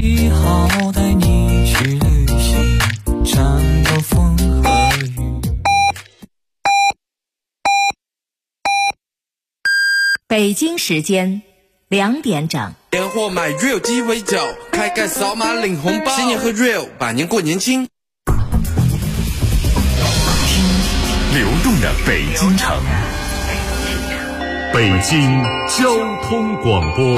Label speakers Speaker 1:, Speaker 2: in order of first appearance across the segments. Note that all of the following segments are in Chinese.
Speaker 1: 以后带你去旅行，战斗风和雨。
Speaker 2: 北京时间2点整。
Speaker 3: 年货买 real 鸡尾酒，开盖扫码领红包，新年喝 real， 百年过年轻。
Speaker 4: 听流动的北京城，北京交通广播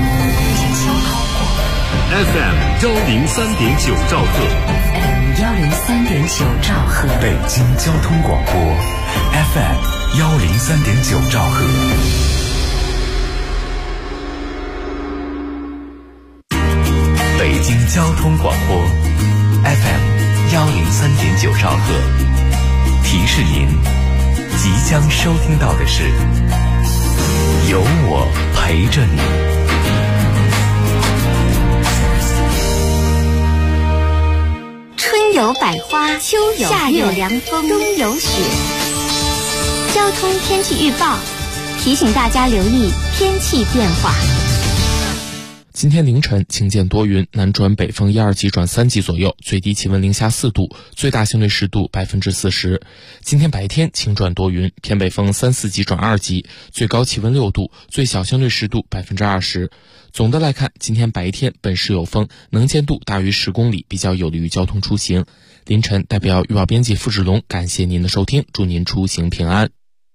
Speaker 4: FM 103.9兆赫，
Speaker 2: 103.9兆赫，
Speaker 4: 北京交通广播 FM 103.9兆赫。北京交通广播 FM 103.9兆赫，提示您，即将收听到的是有我陪着你。
Speaker 5: 春有百花，秋有夏有凉风，冬有雪。交通天气预报提醒大家留意天气变化。
Speaker 6: 今天凌晨晴间多云，南转北风1、2级转3级左右，最低气温零下4度，最大相对湿度40%。今天白天晴转多云，偏北风3、4级转2级，最高气温6度，最小相对湿度20%。总的来看，今天白天本市有风，能见度大于10公里，比较有利于交通出行。凌晨代表预报编辑付志龙，感谢您的收听，祝您出行平安。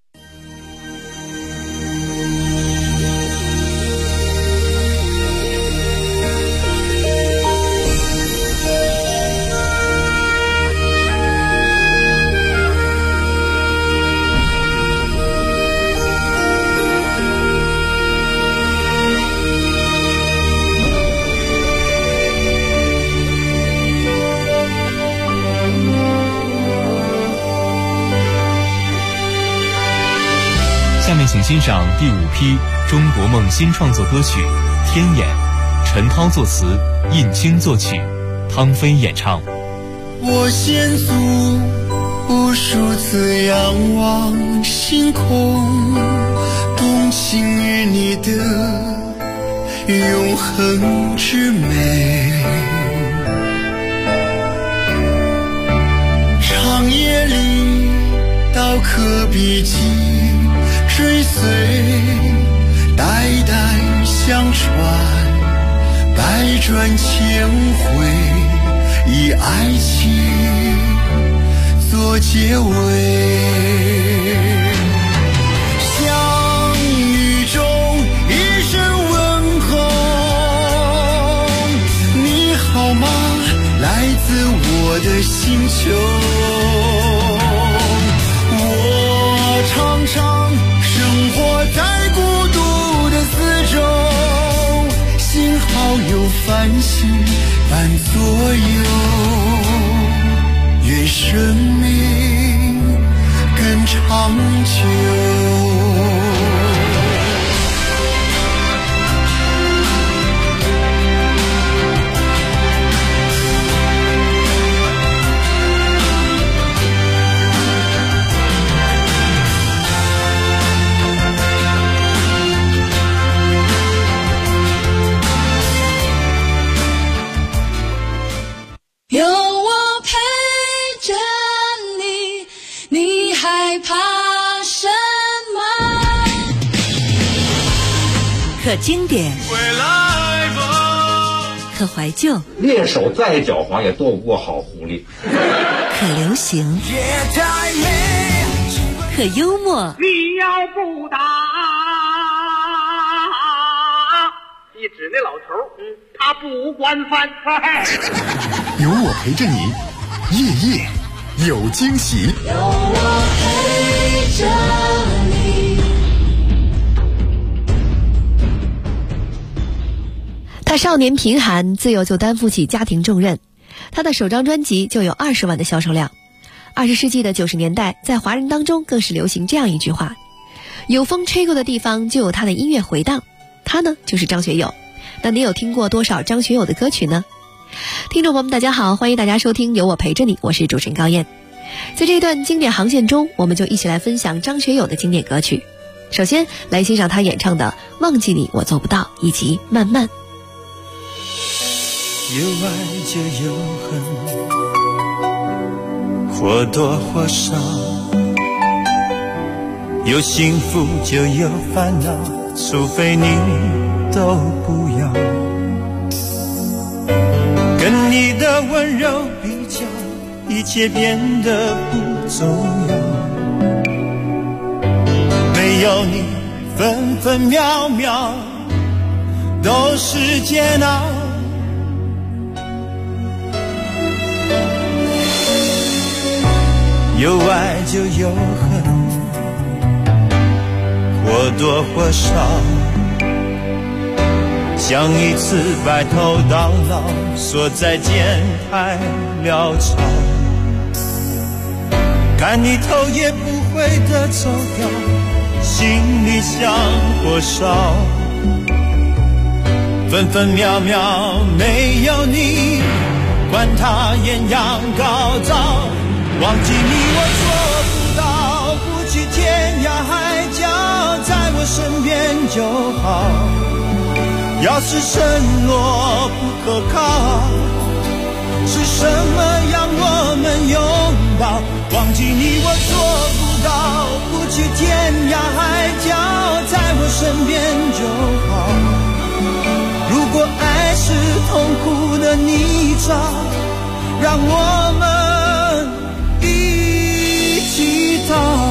Speaker 7: 下面请欣赏第5批中国梦新创作歌曲《天眼》，陈涛作词，印青作曲，汤飞演唱。
Speaker 1: 我先祖无数次仰望星空，动情于你的永恒之美。长夜里刀刻笔迹，追随代代相传，百转千回，以爱情做结尾。相遇中一声问候，你好吗？来自我的星球。我常常生活在孤独的四周，幸好有繁星伴左右，愿生命更长久。
Speaker 8: 有我陪着你，你害怕什么？
Speaker 2: 可经典，可怀旧，
Speaker 9: 猎手再狡猾也躲不过好狐狸。
Speaker 2: 可流行，可幽默。
Speaker 10: 你要不打，你指那老头，他不管饭。
Speaker 4: 有我陪着你，夜夜有惊喜。
Speaker 8: 有我陪着你。
Speaker 11: 他少年贫寒，自幼就担负起家庭重任。他的首张专辑就有20万的销售量。20世纪的90年代，在华人当中更是流行这样一句话：有风吹过的地方就有他的音乐回荡。他呢，就是张学友。那你有听过多少张学友的歌曲呢？听众朋友们大家好，欢迎大家收听有我陪着你，我是主持人高燕。在这一段经典航线中，我们就一起来分享张学友的经典歌曲。首先来欣赏他演唱的《忘记你我做不到》以及《慢慢》。
Speaker 1: 有爱就有恨，或多或少，有幸福就有烦恼，除非你都不要。跟你的温柔比较，一切变得不重要。没有你，分分秒秒都是煎熬。有爱就有恨，或多或少，像一次白头到老，说再见太潦草。看你头也不回的走掉，心里像火烧。分分秒秒没有你，管它艳阳高照。忘记你我做不到，不去天涯海角，在我身边就好。要是承诺不可靠，是什么让我们拥抱？忘记你我做不到，不去天涯海角，在我身边就好。如果爱是痛苦的泥沼，让我们一起逃。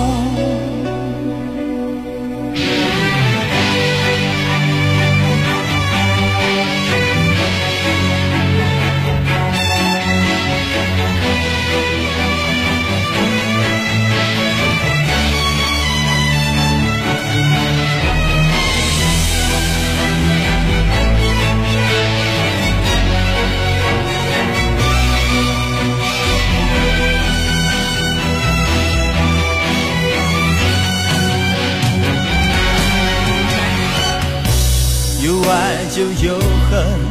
Speaker 1: 有爱就有恨，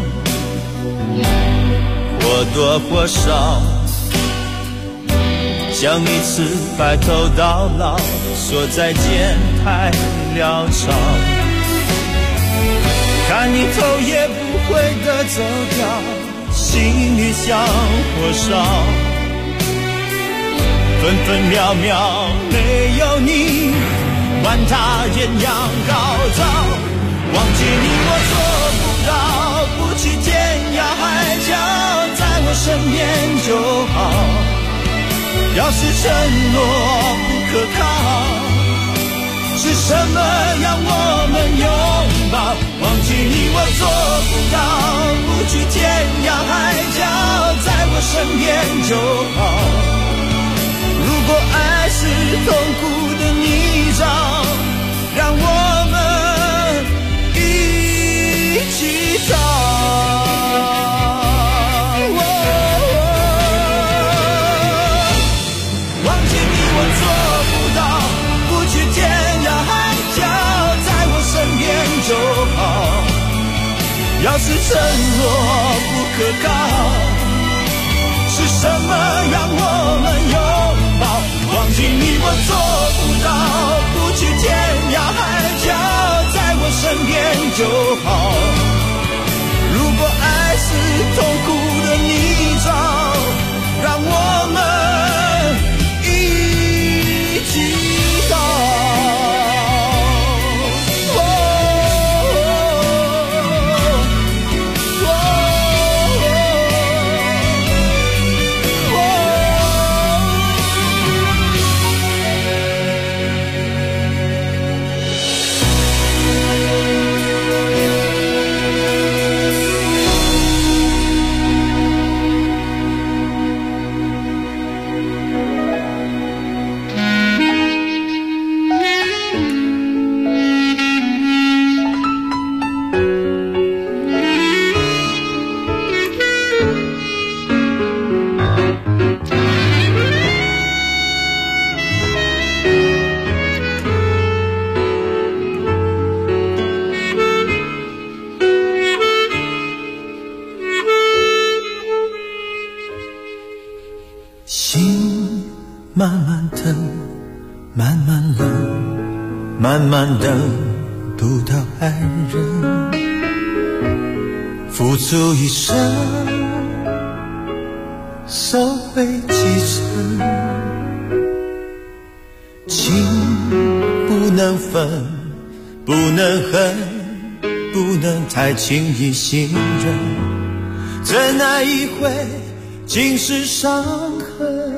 Speaker 1: 或多或少，像一次白头到老，说再见太潦草。看你头也不回的走掉，心里像火烧。分分秒秒没有你，管它艳阳高照。忘记你我做不到，不去天涯海角，在我身边就好。要是承诺不可靠，是什么让我们拥抱？忘记你我做不到，不去天涯海角，在我身边就好。如果爱是痛苦的泥沼，让我们一起走。忘记你我做不到，不去天涯海角，在我身边就好。要是承诺不可靠，是什么让我们拥抱？忘记你我做不到，不去天涯海角，在我身边就好。如果爱是痛苦的泥沼，让我们一起走。慢慢等，慢慢冷，慢慢等不到爱人，付出一生收回几成，情不能分，不能恨，不能太轻易信任，怎奈一回尽是伤痕。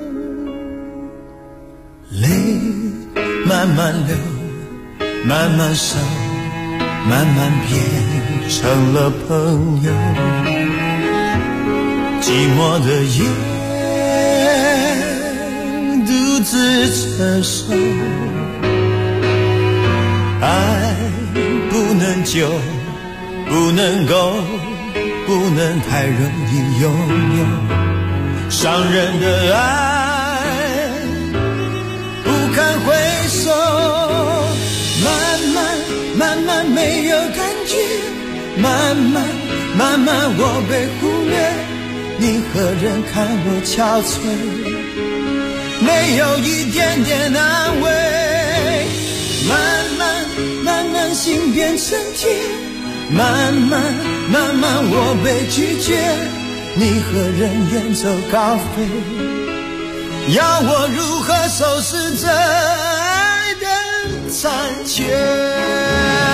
Speaker 1: 泪慢慢流，慢慢收，慢慢变成了朋友。寂寞的夜独自承受，爱不能久，不能够，不能太容易拥有。伤人的爱不堪回首，慢慢没有感觉，慢慢我被忽略，你何人看我憔悴，没有一点点安慰。慢慢心变成铁，慢慢我被拒绝，你何人远走高飞，要我如何收拾这爱的残缺。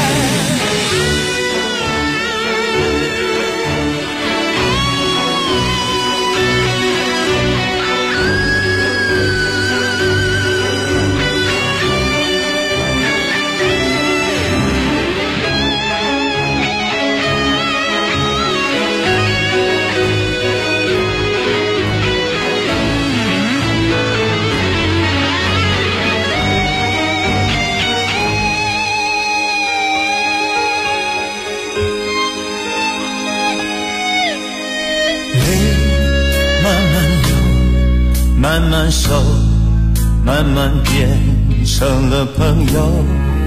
Speaker 1: 慢慢收，慢慢变成了朋友。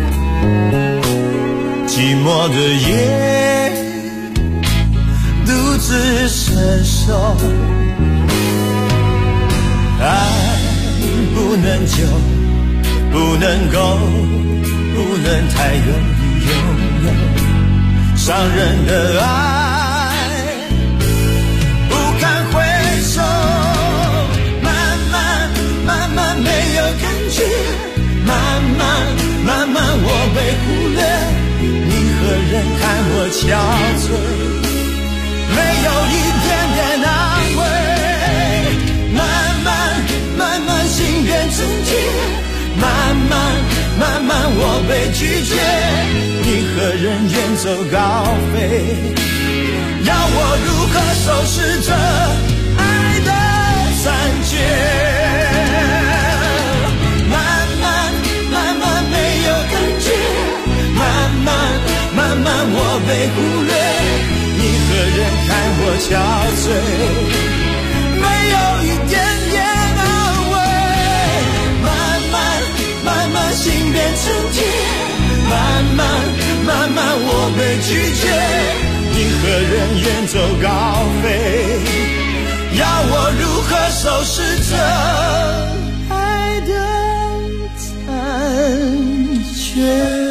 Speaker 1: 寂寞的夜独自承受，爱不能久，不能够，不能太容易拥有。伤人的爱不堪回首，慢慢没有感觉，慢慢我被忽略，你何人看我憔悴，没有一点点安慰。慢慢心变成铁，慢慢我被拒绝，你何人远走高飞，要我如何收拾这爱的残缺。慢慢我被忽略，你何人看我憔悴，没有一点点安慰。慢慢心变成铁，慢慢我被拒绝，你何人远走高飞，要我如何收拾这爱的残缺。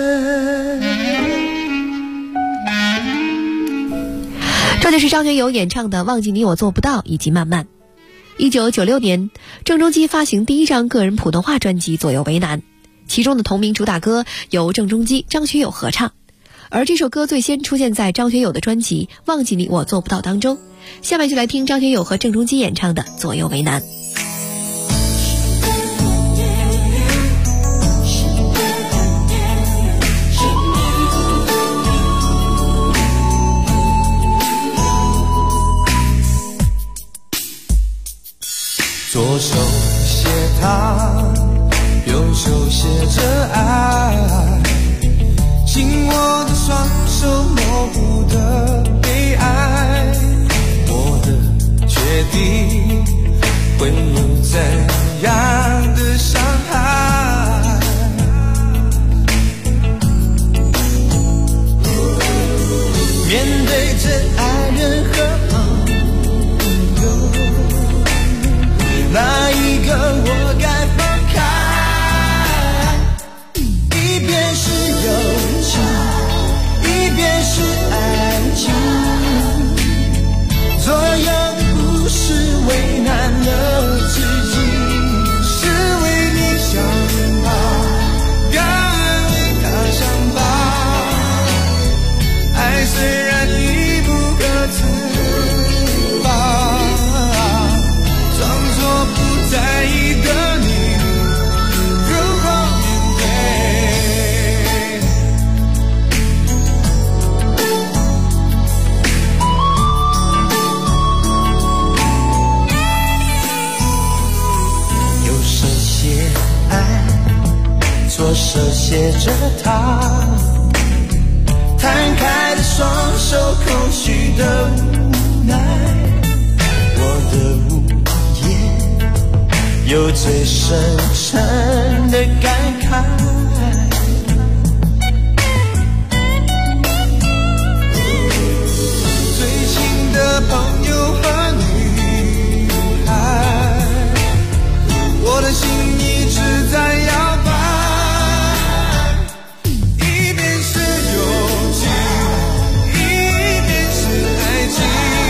Speaker 11: 这就是张学友演唱的《忘记你我做不到》以及《慢慢》。1996年，郑中基发行第一张个人普通话专辑《左右为难》，其中的同名主打歌由郑中基、张学友合唱，而这首歌最先出现在张学友的专辑《忘记你我做不到》当中。下面就来听张学友和郑中基演唱的《左右为难》。
Speaker 1: 左手写他，右手写着爱，紧握的双手模糊的悲哀，我的决定会有怎样的伤害，面对真爱人和哪一个我该放开？ 手写着它，摊开的双手，空虚的无奈，我的无言有最深沉的感慨。最亲的朋友和女孩，我的心一直在摇摆，一边是友情，一边是爱情，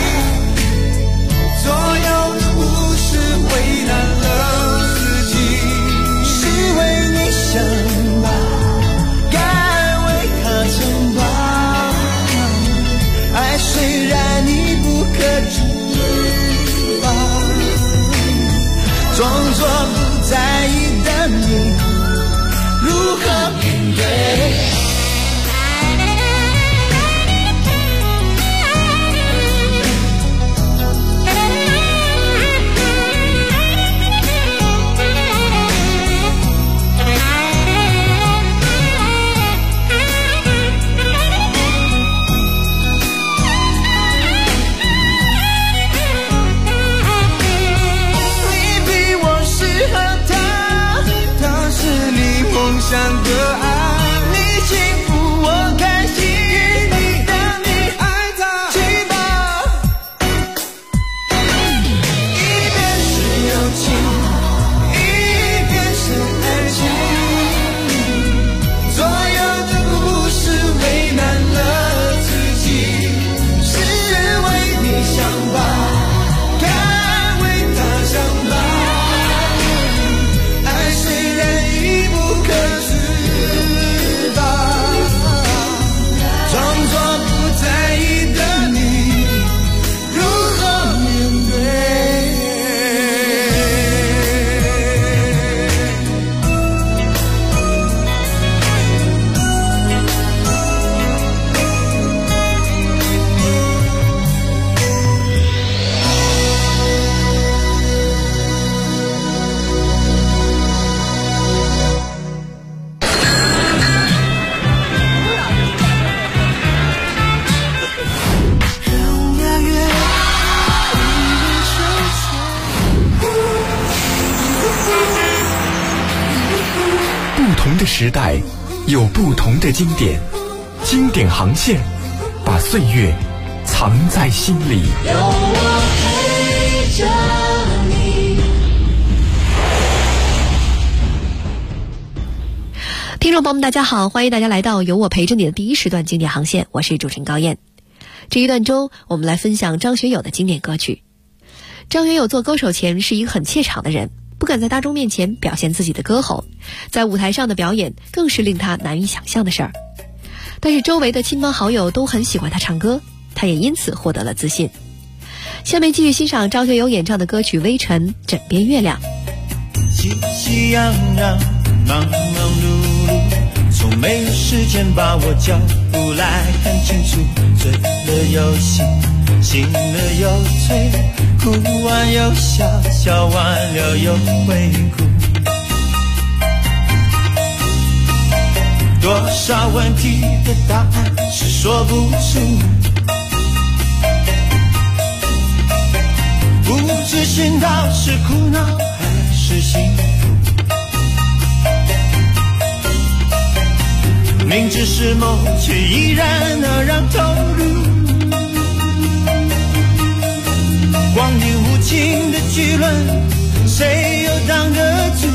Speaker 1: 所有的故事为难了自己，是为你想吧，该为他撑吧，爱虽然你不可知吧，装作不在意的你如何面对？想的爱，你幸福我开心，让你爱他去吧。一边是友情，一边是爱情，所有的故事为难了自己，是为你想吧，该为他想吧，爱虽然已不可
Speaker 12: 不同的时代有不同的经典，经典航线把岁月藏在心里。
Speaker 8: 有我陪着你。
Speaker 11: 听众朋友们大家好，欢迎大家来到有我陪着你的第一时段经典航线，我是主持人高燕。这一段中我们来分享张学友的经典歌曲。张学友做歌手前是一个很怯场的人，不敢在大众面前表现自己的歌喉，在舞台上的表演更是令他难以想象的事儿。但是周围的亲朋好友都很喜欢他唱歌，他也因此获得了自信。下面继续欣赏张学友演唱的歌曲《微尘》《枕边月亮》。
Speaker 1: 熙熙攘攘，忙忙碌碌，从没有时间把我脚步来看清楚，醉了又醒，醒了又醉，哭完又笑，笑完了又会哭。多少问题的答案是说不出，不知寻到是苦恼还是幸福，明知是梦却依然那样投入，光阴无情的巨轮，谁又挡得住？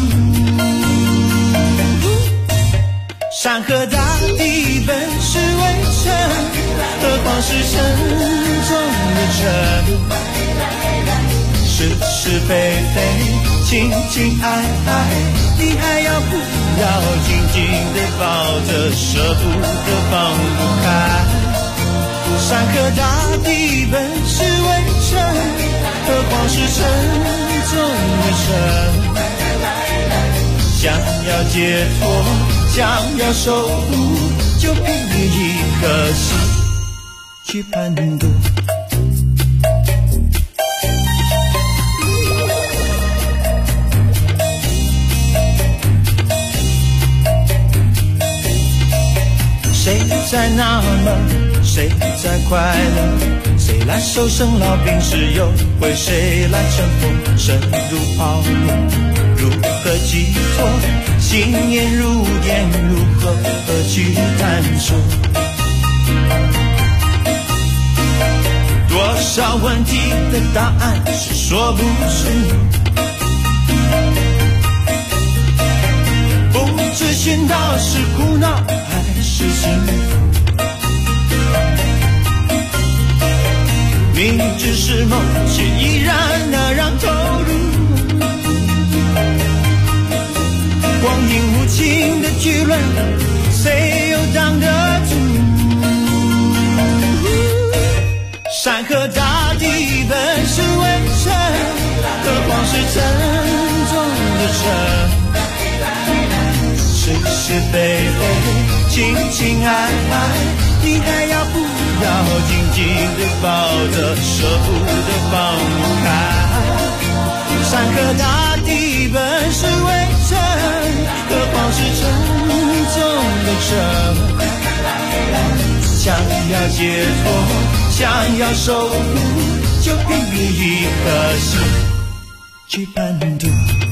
Speaker 1: 山河大地本是微尘，何况是沉重的尘。是是非非，情情爱爱，你还要不要紧紧地抱着，舍不得放不开。山河大地本是微尘，何况是沉重的尘。想要解脱，想要守护，就凭一颗心去攀渡。 那么谁在快乐？谁来受生老病死忧？为谁来乘风深入泡沫？如何寄托？信念如电，如何去探索？多少问题的答案是说不出，不知寻到是苦恼还是幸福。明知是梦，却依然那样投入。光阴无情的巨轮，谁又挡得住？山河大地本是微尘，何况是沉重的尘。是是非非，情情爱爱，你还要不要紧紧地抱着，舍不得放不开？山河大地本是微尘，何况是沉重的尘。想要解脱，想要守护，就凭一颗心去攀渡。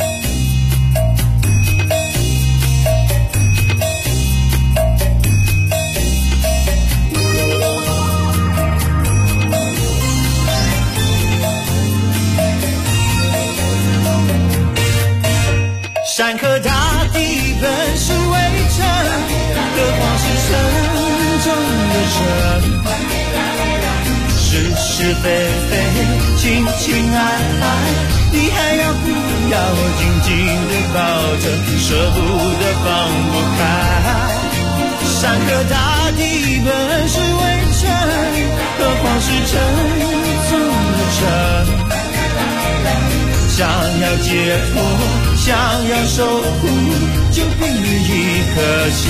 Speaker 1: 山河大地本是微尘，何况是沉重的尘。是是非非，情情爱爱，你还要不要紧紧地抱着，舍不得放不开？山河大地本是微尘，何况是沉重的尘。想要解脱，想要守护，就凭一颗心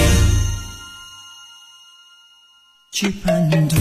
Speaker 1: 去攀渡。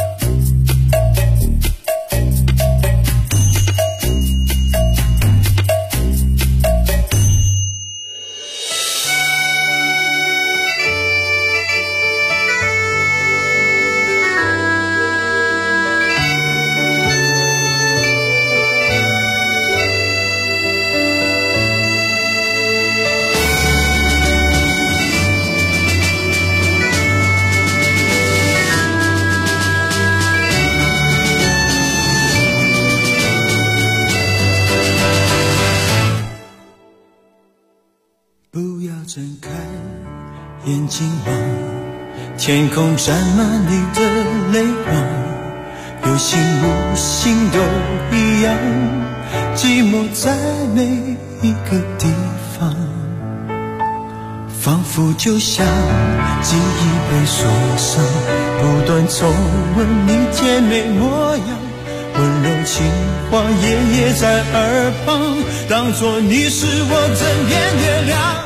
Speaker 1: 睁开眼睛望，天空沾满你的泪光，有心无心都一样，寂寞在每一个地方，仿佛就像记忆被锁上，不断重温你甜美模样，温柔情话夜夜在耳旁，当作你是我枕边月亮。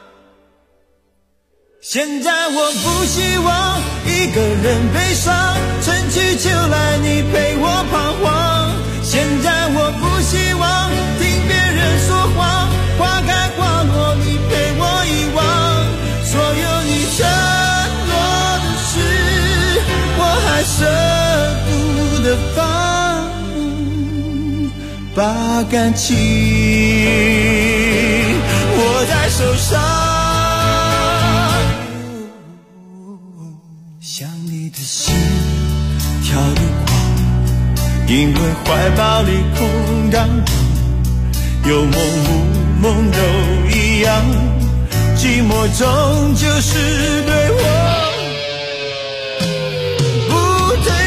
Speaker 1: 现在我不希望一个人悲伤，春去秋来你陪我彷徨。现在我不希望听别人说谎，花开花落你陪我遗忘。所有你承诺的事，我还舍不得放，把感情握在手上。想你的心跳得狂，因为怀抱里空荡荡，有梦无梦都一样，寂寞终究是对我不对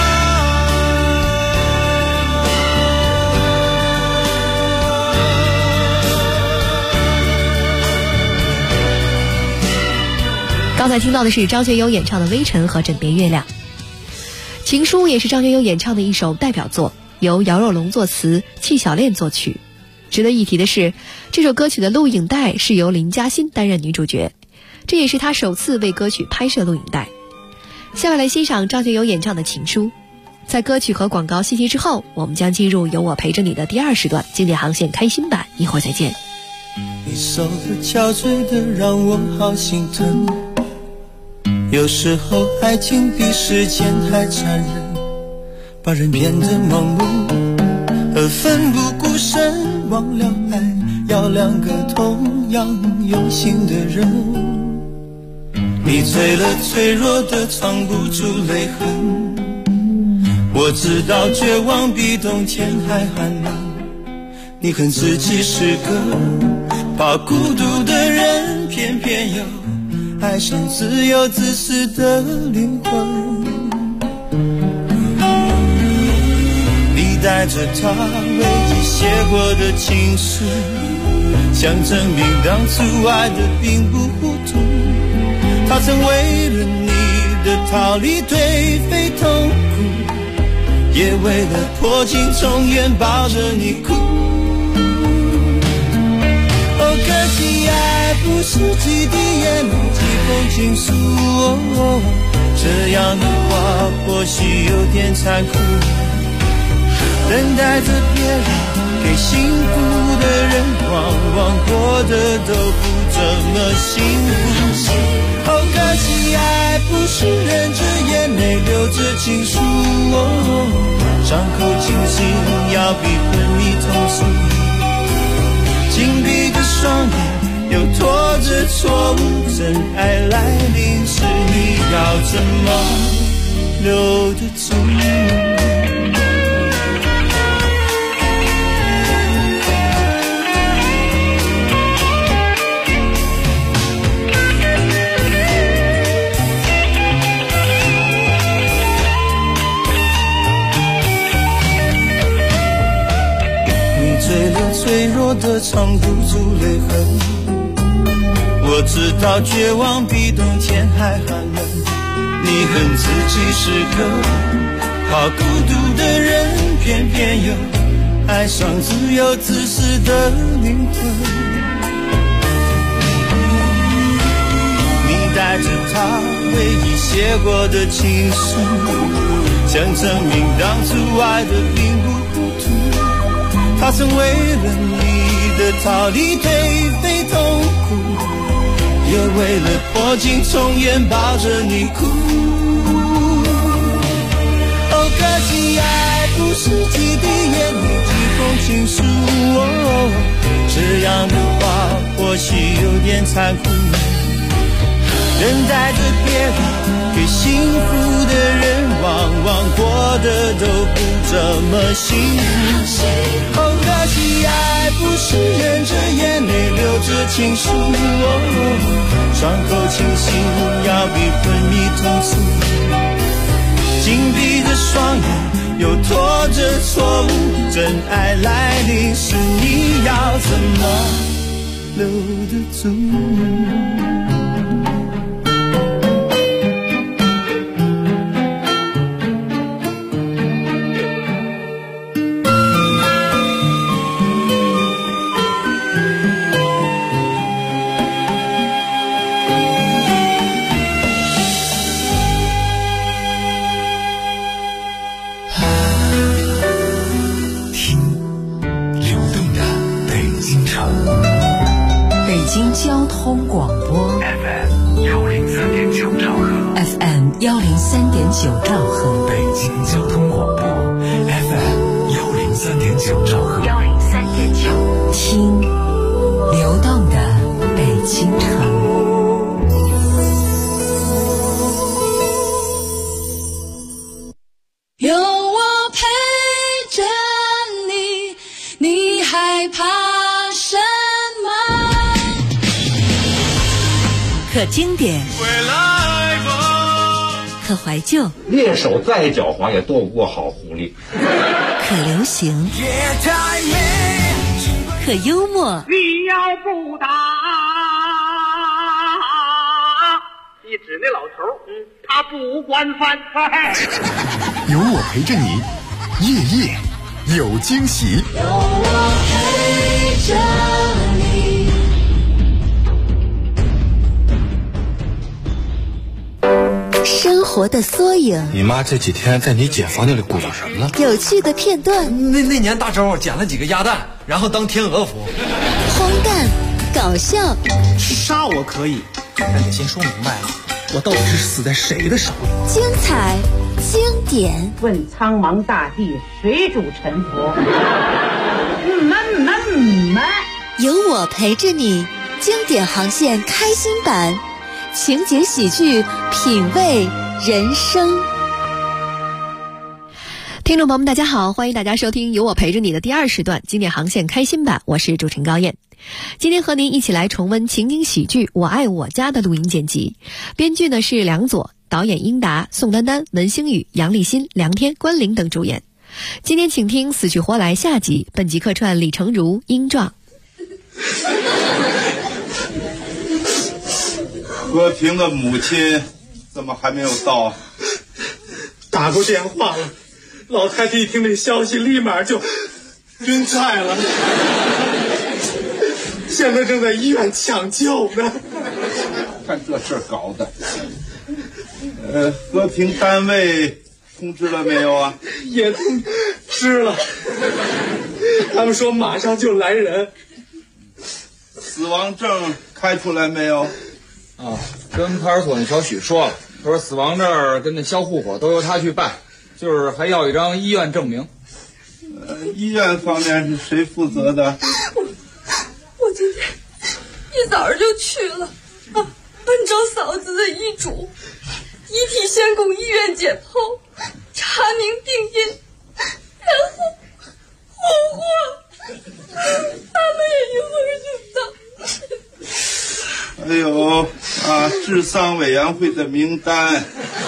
Speaker 11: 刚才听到的是张学友演唱的《微尘》和《枕边月亮》。情书也是张学友演唱的一首代表作，由姚若龙作词，戚小恋作曲。值得一提的是，这首歌曲的录影带是由林嘉欣担任女主角，这也是她首次为歌曲拍摄录影带。下面来欣赏张学友演唱的《情书》。在歌曲和广告信息之后，我们将进入有我陪着你的第二时段经典航线开心版，一会儿再见。
Speaker 1: 你手的憔悴的让我好心疼， 有时候爱情比时间还残忍，把人变得盲目而奋不顾身，忘了爱要两个同样用心的人。你醉了脆弱的藏不住泪痕，我知道绝望比冬天还寒冷，你恨自己是个怕孤独的人，偏偏又爱上自由自私的灵魂。你带着他唯一写过的情书，想证明当初爱的并不糊涂。他曾为了你的逃离颓废痛苦，也为了破镜重圆抱着你哭。哦，可惜爱不是几滴眼泪几封情书，这样的话或许有点残酷。等待着别人给幸福的人，往往过得都不怎么幸福。哦，可惜爱不是忍着眼泪流着情书，伤口清醒要比昏迷痛楚。紧闭的双眼又拖着错误，真爱来临时你要怎么留得住？醉了脆弱的藏不住泪痕，我知道绝望比冬天还寒冷，你恨自己是个怕孤独的人，偏偏又爱上自由自私的灵魂。你带着他唯一写过的情书，想证明当初爱的并不糊涂。他曾为了你的逃离颓废痛苦，也为了破镜重圆抱着你哭。哦，可惜爱不是几滴眼泪几封情书，这样的话或许有点残酷。等待着别人给幸福的人，往往过得都不怎么幸福。哦，可惜爱不是忍着眼泪流着情书，伤口清醒要比昏迷痛楚。紧闭着双眼又拖着错误，真爱来临时你要怎么留得住？
Speaker 2: 交通广播
Speaker 4: FM 103.9兆赫
Speaker 2: FM 103.9兆赫，
Speaker 4: 北京交通广播 FM 103.9兆赫
Speaker 2: 103.9，听流动的北京城。
Speaker 8: 有我陪着你，你害怕什么？
Speaker 2: 可经典，可怀旧，
Speaker 9: 猎手再狡猾也躲不过好狐狸。
Speaker 2: 可流行，可幽默。
Speaker 10: 你要不打，你指那老头，他不惯犯。
Speaker 12: 有我陪着你，夜夜有惊喜。
Speaker 8: 有我陪着你。
Speaker 11: 生活的缩影，
Speaker 3: 你妈这几天在你姐房间里鼓捣什么呢？
Speaker 11: 有趣的片段。
Speaker 13: 那年大周捡了几个鸭蛋，然后当天鹅服。
Speaker 11: 荒诞，搞笑。
Speaker 13: 杀我可以，但得先说明白了，
Speaker 14: 我到底是死在谁的手里？
Speaker 2: 精彩经典，
Speaker 15: 问苍茫大地，谁主沉浮？
Speaker 2: 有我陪着你，经典航线开心版，情节喜剧，品味人生。
Speaker 11: 听众朋友们大家好，欢迎大家收听有我陪着你的第2时段经典航线开心版，我是主持人高燕。今天和您一起来重温情景喜剧《我爱我家》的录音剪辑，编剧呢是梁左，导演英达、宋丹丹、文星宇、杨立新、梁天、关凌等主演。今天请听《死去活来》下集，本集客串李成儒、英壮。
Speaker 16: 和平的母亲怎么还没有到？
Speaker 14: 打过电话了，老太太一听这消息立马就晕菜了，现在正在医院抢救呢。
Speaker 16: 看这事儿搞的。和平单位通知了没有啊？
Speaker 14: 也通知了，他们说马上就来人。
Speaker 16: 死亡证开出来没有？
Speaker 13: 啊，跟派出所那小许说了，他说死亡证跟那销户口都由他去办，就是还要一张医院证明。
Speaker 16: 医院方面是谁负责的？
Speaker 8: 我今天一早上就去了，按照嫂子的医嘱，遗体先供医院解剖，查明病因，然后火化，他们也一会儿就到。
Speaker 16: 还有治丧委员会的名单，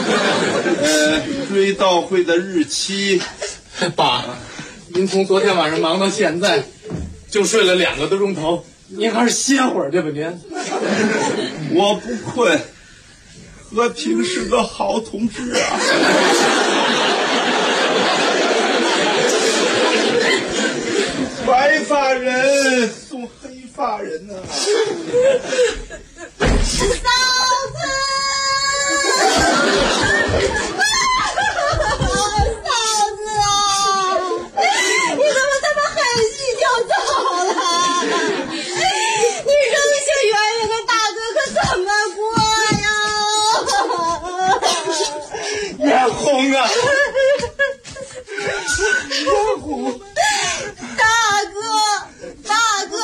Speaker 16: 追悼会的日期。
Speaker 14: 爸，您从昨天晚上忙到现在，就睡了2个多钟头，您还是歇会儿对吧您？
Speaker 16: 我不困，和平是个好同志啊。白发人送黑发人啊。
Speaker 8: 嫂子，嫂子啊，你怎么这么狠心就走了？你扔下圆圆跟大哥可怎么过呀？
Speaker 14: 眼红啊！
Speaker 8: 眼红！大哥！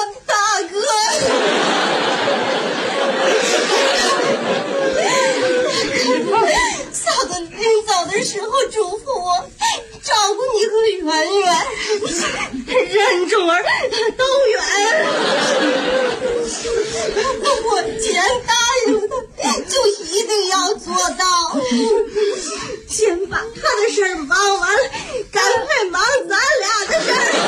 Speaker 8: 嫂子临走的时候嘱咐我照顾你和圆圆，任重而道远。我既然答应他，就一定要做到。先把他的事儿忙完了，赶快忙咱俩的事儿。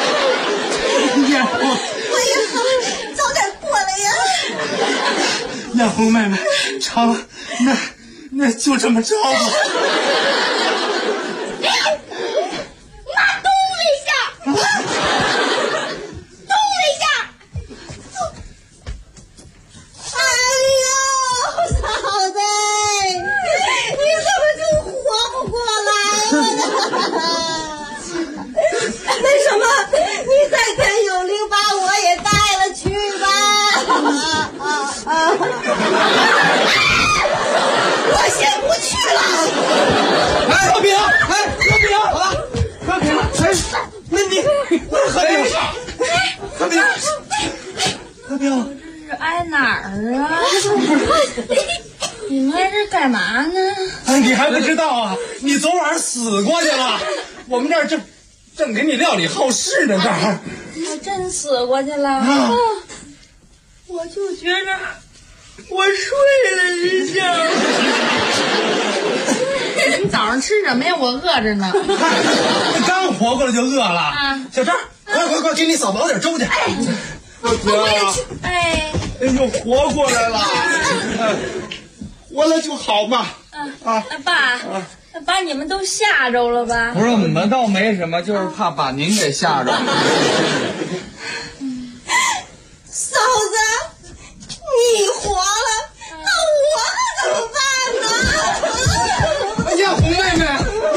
Speaker 8: 我也好早点过来呀。
Speaker 14: 艳红妹妹，成了，那就这么着吧。
Speaker 8: 妈动了一下，哎呦，嫂子，你怎么就活不过来了？那什么，你再天有灵，把我也带了去吧。我先不去了。
Speaker 14: 和平，好了，和平，那你和平，
Speaker 17: 这是挨哪儿啊？你们来这干嘛呢？
Speaker 14: 你还不知道啊？你昨晚上死过去了，我们这儿正给你料理后事呢，这儿。
Speaker 17: 我真死过去了。我就觉着我睡了一觉。你早上吃什么呀？我饿着呢。
Speaker 14: 刚活过来就饿了
Speaker 17: 啊！
Speaker 14: 小张，快，给你嫂子熬点粥去。
Speaker 17: 我也去。哎
Speaker 16: 呦，活过来了，活了就好嘛。
Speaker 17: 把你们都吓着了吧？
Speaker 13: 不是，我们倒没什么，就是怕把您给吓着。
Speaker 8: 嫂子，你活了，那我可怎么办呢？
Speaker 14: 艳红妹妹，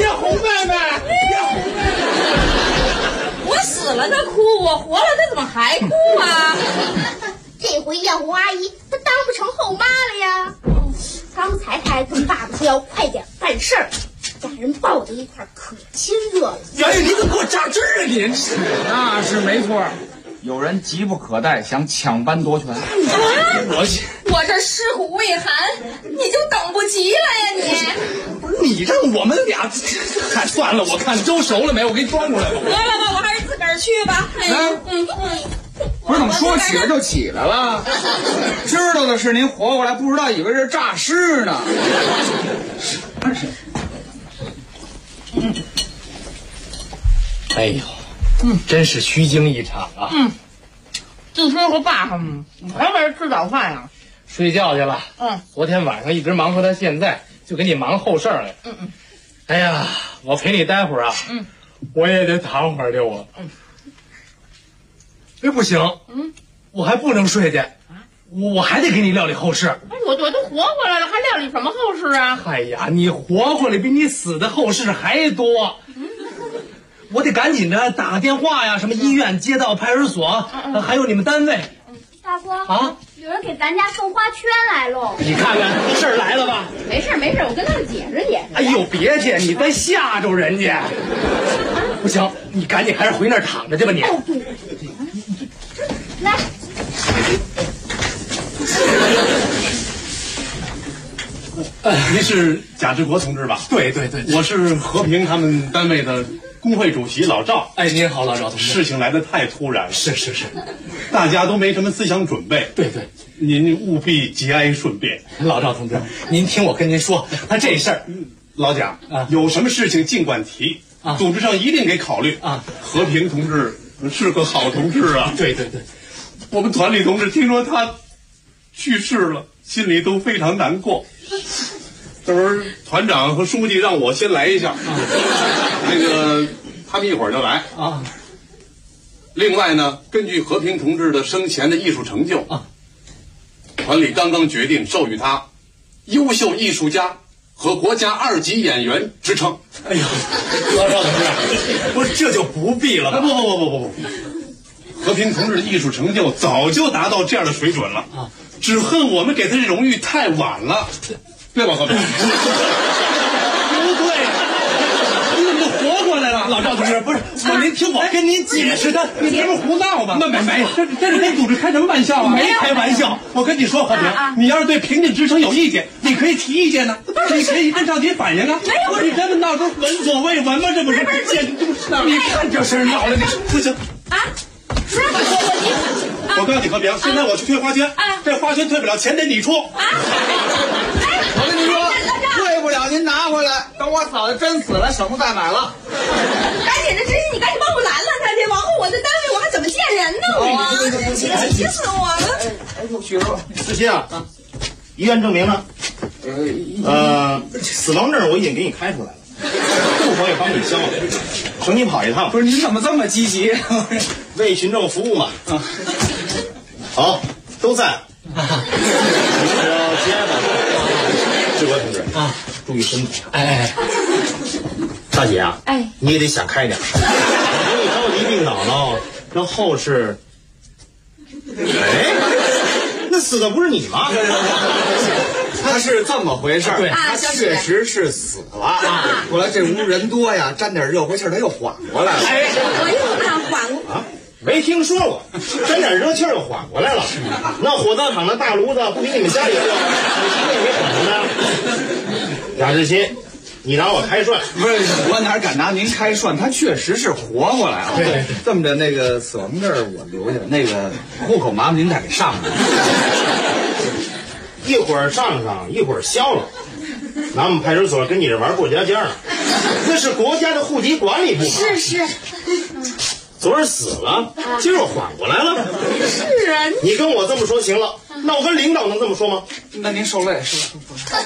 Speaker 17: 我死了他哭，我活了他怎么还哭啊？
Speaker 8: 这回艳红阿姨她当不成后妈了呀。
Speaker 18: 方才开，跟爸爸说要快点办事儿，俩人抱在一块儿可亲热了。
Speaker 14: 哎，你怎么给我榨汁儿啊你？
Speaker 13: 那是没错，有人急不可待，想抢班夺权。
Speaker 8: 我这尸骨未寒，你就等不及了呀你！
Speaker 14: 不是你让我们俩，还算了，我看粥熟了没？我给你端过来吧。
Speaker 8: 得了吧，我还是自个儿去吧。
Speaker 13: 不是怎么说起来就起来了？知道的是您活过来，不知道以为是诈尸呢。
Speaker 14: 哎呦，真是虚惊一场啊！
Speaker 17: 就说和爸他们还没吃早饭呀？
Speaker 14: 睡觉去了。昨天晚上一直忙活到现在，就给你忙后事儿来。哎呀，我陪你待会儿啊。我也得躺会儿去我。哎，不行。我还不能睡去。我还得给你料理后事。
Speaker 17: 哎，我都活过来了，还料理什么后事啊？
Speaker 14: 哎呀，你活过来比你死的后事还多。我得赶紧的打电话呀，什么医院、街道、派出所，还有你们单位。
Speaker 18: 大哥
Speaker 14: 啊，
Speaker 18: 有人给咱家送花圈来喽！
Speaker 14: 你看看事儿来了吧？
Speaker 17: 没事，我跟他们解释解释。
Speaker 14: 哎呦，别介，你再吓着人家。不行，你赶紧还是回那儿躺着去吧你。
Speaker 18: 来。
Speaker 19: 您是贾志国同志吧？
Speaker 14: 对，
Speaker 19: 我是和平他们单位的工会主席老赵。
Speaker 14: 哎，您好，老赵同志。
Speaker 19: 事情来得太突然了，
Speaker 14: 是，
Speaker 19: 大家都没什么思想准备。
Speaker 14: 对，
Speaker 19: 您务必节哀顺变。
Speaker 14: 老赵同志，您听我跟您说，他这事儿，
Speaker 19: 老贾有什么事情尽管提，组织上一定给考虑啊。和平同志是个好同志啊。
Speaker 14: 对，
Speaker 19: 我们团里同志听说他去世了，心里都非常难过。这会儿团长和书记让我先来一下，那个他们一会儿就来啊。另外呢，根据和平同志的生前的艺术成就啊，团里刚刚决定授予他优秀艺术家和国家2级演员职称。
Speaker 14: 哎呀，老赵同志，不是这就不必了吧？
Speaker 19: 不，和平同志的艺术成就早就达到这样的水准了啊，只恨我们给他这荣誉太晚了。对吧，和平？不对，你怎么就活过来了？
Speaker 14: 老赵同志，不是，您听我跟您解释的，
Speaker 19: 你这不是胡闹吗？
Speaker 14: 没，
Speaker 19: 这是跟组织开什么玩笑啊？
Speaker 14: 没开玩笑，
Speaker 19: 我跟你说，和平，你要是对评定职称有意见，你可以提意见呢，你可以跟上级反映啊。你这么闹出闻所未闻吗？这不是简直不是！
Speaker 14: 你看这事闹的，你
Speaker 19: 不行啊！我告诉你，和平，现在我去退花圈，这花圈退不了，钱得你出。
Speaker 13: 我跟你说，退不了您拿回来，等我嫂子真死了，省得再买了。
Speaker 8: 赶紧的，执行，你赶紧帮我拦拦他去，往后我在单位我还怎么见人呢？我气死我了！
Speaker 13: 哎，许叔，
Speaker 20: 思欣啊，医院证明呢？死亡证我已经给你开出来了，户口也帮你交了，省你跑一趟。
Speaker 13: 不是您怎么这么积极？
Speaker 20: 为群众服务嘛。好，都在。你只要接吧。志国同志啊，注意身体。
Speaker 14: 哎，
Speaker 20: 大姐啊，你也得想开点。你着急病倒了，这后事，那死的不是你吗？
Speaker 13: 他是这么回事儿，
Speaker 20: 他确实是死了。
Speaker 13: 后来这屋人多呀，沾点热乎气儿，他又缓过来了。
Speaker 8: 我又看缓过
Speaker 20: 啊。没听说过，沾点热气儿又缓过来了。那火葬场的大炉子不比你们家里热，你现在也没缓过来。贾志新，你拿我开涮？
Speaker 13: 不是，我哪敢拿您开涮？他确实是活过来了。
Speaker 20: 对，
Speaker 13: 这么着，那个死亡证我留下，那个户口麻烦您再给上上。
Speaker 20: 一会儿上，一会儿消了。拿我们派出所跟你这玩过家家呢，那是国家的户籍管理部门。
Speaker 18: 是。
Speaker 20: 昨儿死了，今儿又缓过来了。
Speaker 18: 是啊，
Speaker 20: 你跟我这么说行了，那我跟领导能这么说吗？
Speaker 13: 那您受累是吧？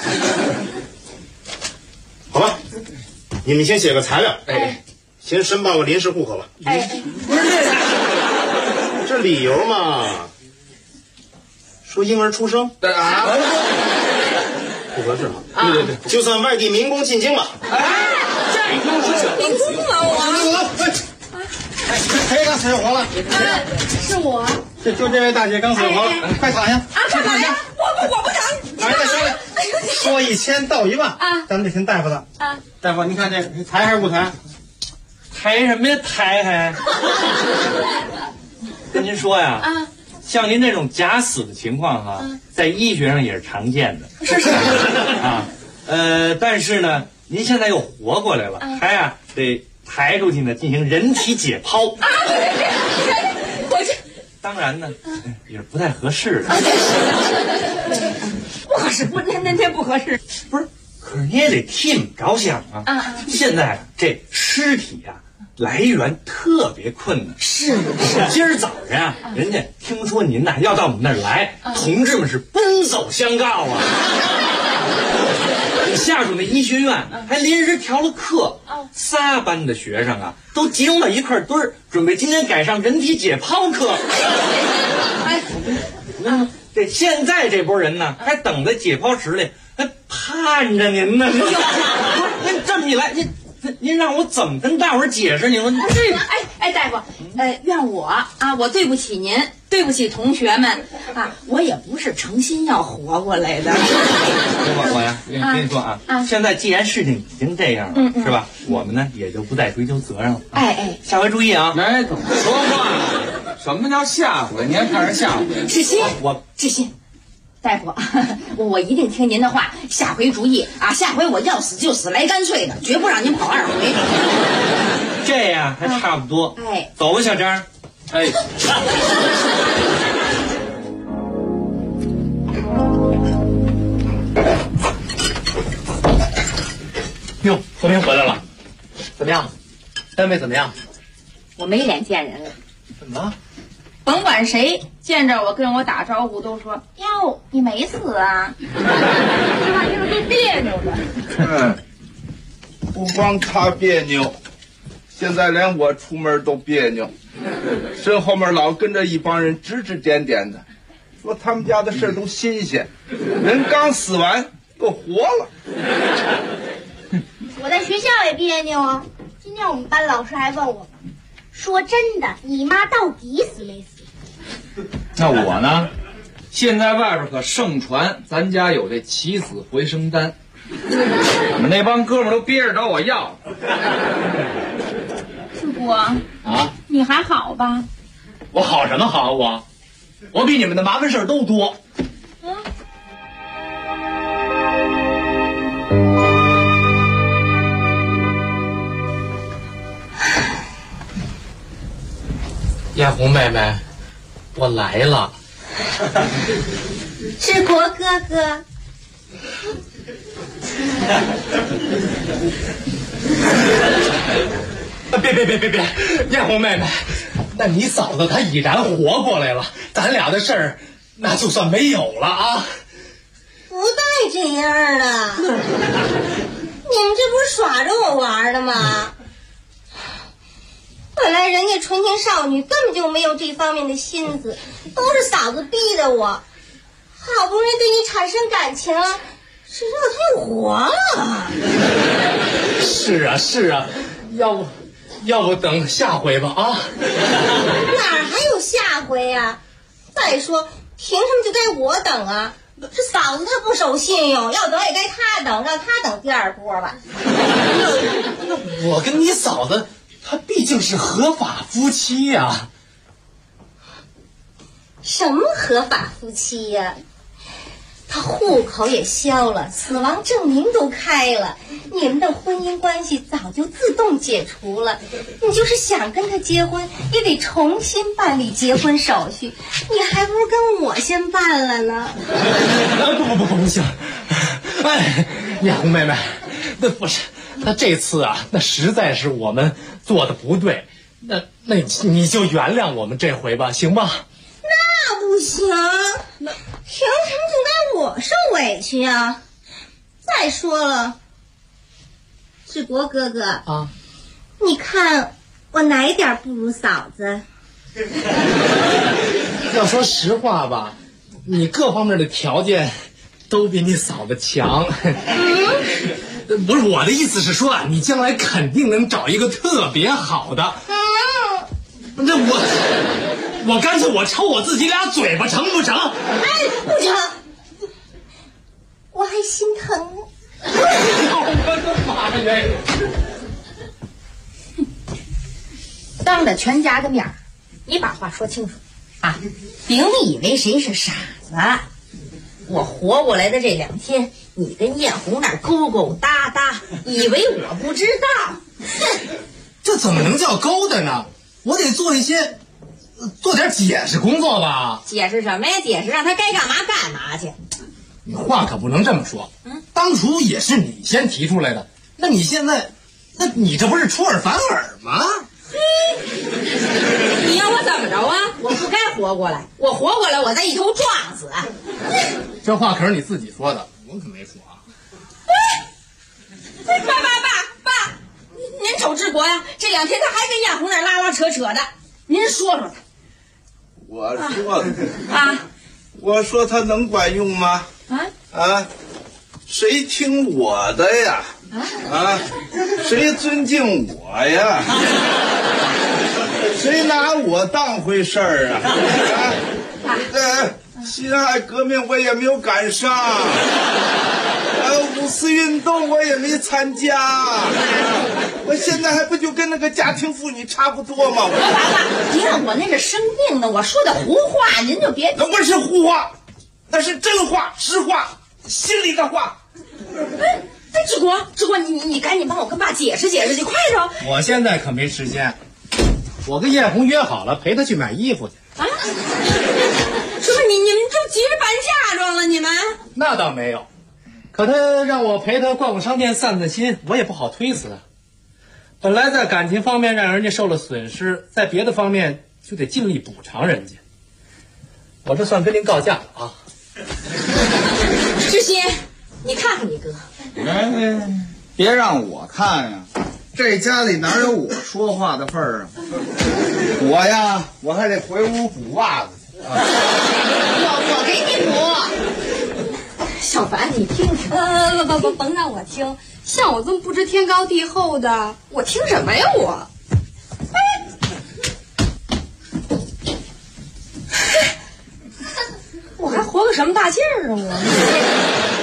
Speaker 20: 好吧，你们先写个材料，先申报个临时户口吧。
Speaker 13: 不是
Speaker 20: 这理由嘛，说婴儿出生，不合适啊。对，就算外地民工进京了。
Speaker 8: 民工了我。
Speaker 13: 谁刚死活了？
Speaker 18: 是我。
Speaker 20: 就这位大姐刚死活了，快躺下！
Speaker 8: 干嘛呀？我不躺。
Speaker 20: 躺下再说来。 说1000到1万
Speaker 17: 啊，
Speaker 20: 咱们得听大夫的
Speaker 17: 啊。
Speaker 20: 大夫，你看这抬还是不抬？
Speaker 21: 抬什么呀？抬还？跟您说呀，
Speaker 17: 啊，
Speaker 21: 像您这种假死的情况哈，在医学上也是常见的。
Speaker 17: 是
Speaker 21: 啊，但是呢，您现在又活过来了，还得抬出去呢，进行人体解剖。
Speaker 17: 啊，我这
Speaker 21: 当然呢，也是不太合适的。
Speaker 17: 不合适，那不合适。
Speaker 21: 不是，可是你也得替你们着想啊。啊，现在这尸体啊，来源特别困难。
Speaker 17: 是。
Speaker 21: 今儿早上啊，人家听说您呐要到我们那儿来，同志们是奔走相告啊。下属那医学院还临时调了课，3班的学生啊都集中到一块堆儿，准备今天改上人体解剖课。哎，这现在这波人呢，还等在解剖室里，还盼着您呢。不是，您这么一来，您让我怎么跟大伙儿解释？你说这个，
Speaker 17: 哎，大夫，怨我啊，我对不起您，对不起同学们啊，我也不是诚心要活过来的。
Speaker 21: 我呀，跟你说啊，现在既然事情已经这样了，是吧？我们呢也就不再追究责任了。
Speaker 17: 哎，
Speaker 21: 下回注意啊！
Speaker 13: 哎，怎么说话？什么叫下回？你还看人下回？
Speaker 17: 志新，志新。大夫，我一定听您的话，下回注意啊！下回我要死就死，来干脆的，绝不让您跑2回。
Speaker 21: 这样还差不多。
Speaker 17: 哎，
Speaker 21: 走吧，小张。哎。
Speaker 14: 哟，和平回来了，怎么样？单位怎么样？
Speaker 17: 我没脸见人了。
Speaker 14: 怎么了？
Speaker 17: 甭管谁见着我跟我打招呼都说：“哟，你没死啊！”看着都别扭的。
Speaker 16: 不光他别扭，现在连我出门都别扭，身后面老跟着一帮人指指点点的，说他们家的事都新鲜，人刚死完又活了。
Speaker 18: 我在学校也别扭啊。今天我们班老师还问我，说真的，你妈到底死没死？
Speaker 13: 那我呢？现在外边可盛传咱家有这起死回生丹，我们那帮哥们都憋着找我要。
Speaker 17: 师傅啊，你还好吧？
Speaker 14: 我好什么好？我比你们的麻烦事都多。艳红妹妹，我来了。
Speaker 18: 志国哥哥。
Speaker 14: 别！艳红妹妹，那你嫂子她已然活过来了，咱俩的事儿那就算没有了啊！
Speaker 18: 不带这样的，你们这不是耍着我玩的吗？本来人家纯情少女根本就没有这方面的心思，都是嫂子逼的我。好不容易对你产生感情，谁知道他又活了。
Speaker 14: 是啊，要不等下回吧啊！
Speaker 18: 哪还有下回啊？再说凭什么就该我等啊？这嫂子她不守信用，要等也该她等，让她等第2波吧。
Speaker 14: 那我跟你嫂子，她毕竟是合法夫妻呀。
Speaker 18: 什么合法夫妻呀？他户口也销了，死亡证明都开了，你们的婚姻关系早就自动解除了。你就是想跟他结婚，也得重新办理结婚手续，你还不如跟我先办了呢。
Speaker 14: 不行！哎，艳红妹妹，那不是，那这次啊，那实在是我们做的不对，那你就原谅我们这回吧，行吧？
Speaker 18: 那不行，凭什么就该我受委屈啊？再说了，志国哥哥啊，你看我哪点不如嫂子？
Speaker 14: 要说实话吧，你各方面的条件都比你嫂子强。不是，我的意思是说啊，你将来肯定能找一个特别好的。那我干脆我抽我自己俩嘴巴成不成？
Speaker 18: 哎，不成！ 我还心疼呢。
Speaker 14: 我的妈呀！
Speaker 17: 当着全家的面儿，你把话说清楚啊！别以为谁是傻子。我活过来的这2天，你跟艳红那儿勾勾搭搭，以为我不知道？哼！
Speaker 14: 这怎么能叫勾搭呢？我得做点解释工作吧。
Speaker 17: 解释什么呀？解释让他该干嘛干嘛去。
Speaker 14: 你话可不能这么说。当初也是你先提出来的，那你现在，那你这不是出尔反尔吗？
Speaker 17: 你要我怎么着啊？我不该活过来，我活过来，我再一头撞死。
Speaker 14: 这话可是你自己说的，我可没说啊。
Speaker 17: 爸，您瞅治国呀，这2天他还跟艳红那拉拉扯扯的，您说说他。
Speaker 16: 我说我说他能管用吗？谁听我的呀？谁尊敬我呀？谁拿我当回事儿啊？辛亥革命我也没有赶上，5四运动我也没参加，我现在还不就跟那个家庭妇女差不多吗？
Speaker 17: 爸，您看我那是生病呢，我说的胡话，您就别。
Speaker 16: 那不是胡话，那是真话，实话，心里的话。
Speaker 17: 志国，你赶紧帮我跟爸解释解释去，快着！
Speaker 14: 我现在可没时间，我跟艳红约好了，陪她去买衣服去。
Speaker 17: 是不是你们就急着办嫁妆了？你们
Speaker 14: 那倒没有，可她让我陪她逛逛商店散散心，我也不好推辞啊。本来在感情方面让人家受了损失，在别的方面就得尽力补偿人家。我这算跟您告假了啊。
Speaker 17: 志新，你看看你哥。
Speaker 5: 别让我看呀，这家里哪有我说话的份儿啊？我还得回屋补袜子去。
Speaker 17: 我给你补。小凡，你听听。
Speaker 8: 甭让我听，像我这么不知天高地厚的，我听什么呀我？我还活个什么大劲儿啊我？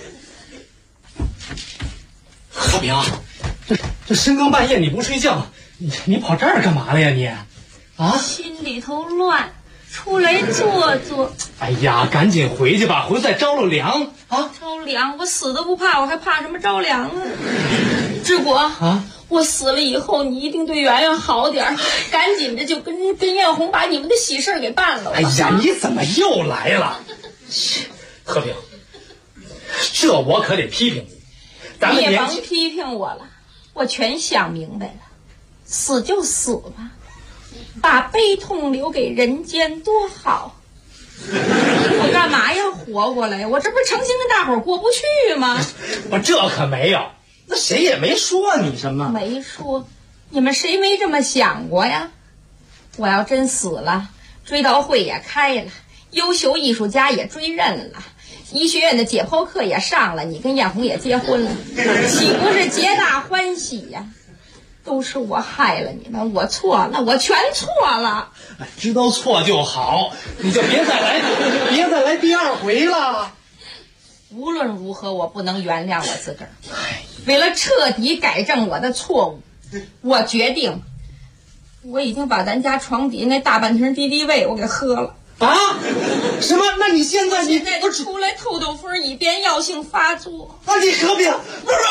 Speaker 14: 和平，这深更半夜你不睡觉，你跑这儿干嘛了呀你？
Speaker 8: 心里头乱，出来坐坐。
Speaker 14: 哎呀，赶紧回去吧，回去再着了凉啊！
Speaker 8: 着凉，我死都不怕，我还怕什么着凉啊？志国我死了以后，你一定对圆圆好点，赶紧的就跟艳红把你们的喜事给办了。
Speaker 14: 哎呀，你怎么又来了？和平，这我可得批评你。
Speaker 8: 你也甭批评我了，我全想明白了，死就死吧，把悲痛留给人间多好。我干嘛要活过来？我这不是诚心跟大伙儿过不去吗？
Speaker 14: 这可没有，那谁也没说你什么。
Speaker 8: 没说，你们谁没这么想过呀？我要真死了，追悼会也开了，优秀艺术家也追认了，医学院的解剖课也上了，你跟艳红也结婚了，岂不是皆大欢喜呀？都是我害了你们，我错了，我全错了。
Speaker 14: 知道错就好，你就别再来第二回了。
Speaker 8: 无论如何，我不能原谅我自个儿。为了彻底改正我的错误，我决定，我已经把咱家床底那大半瓶敌敌畏我给喝了。
Speaker 14: 什么？那你现在
Speaker 8: 就出来透透风，以便药性发作。
Speaker 14: 你和平，不是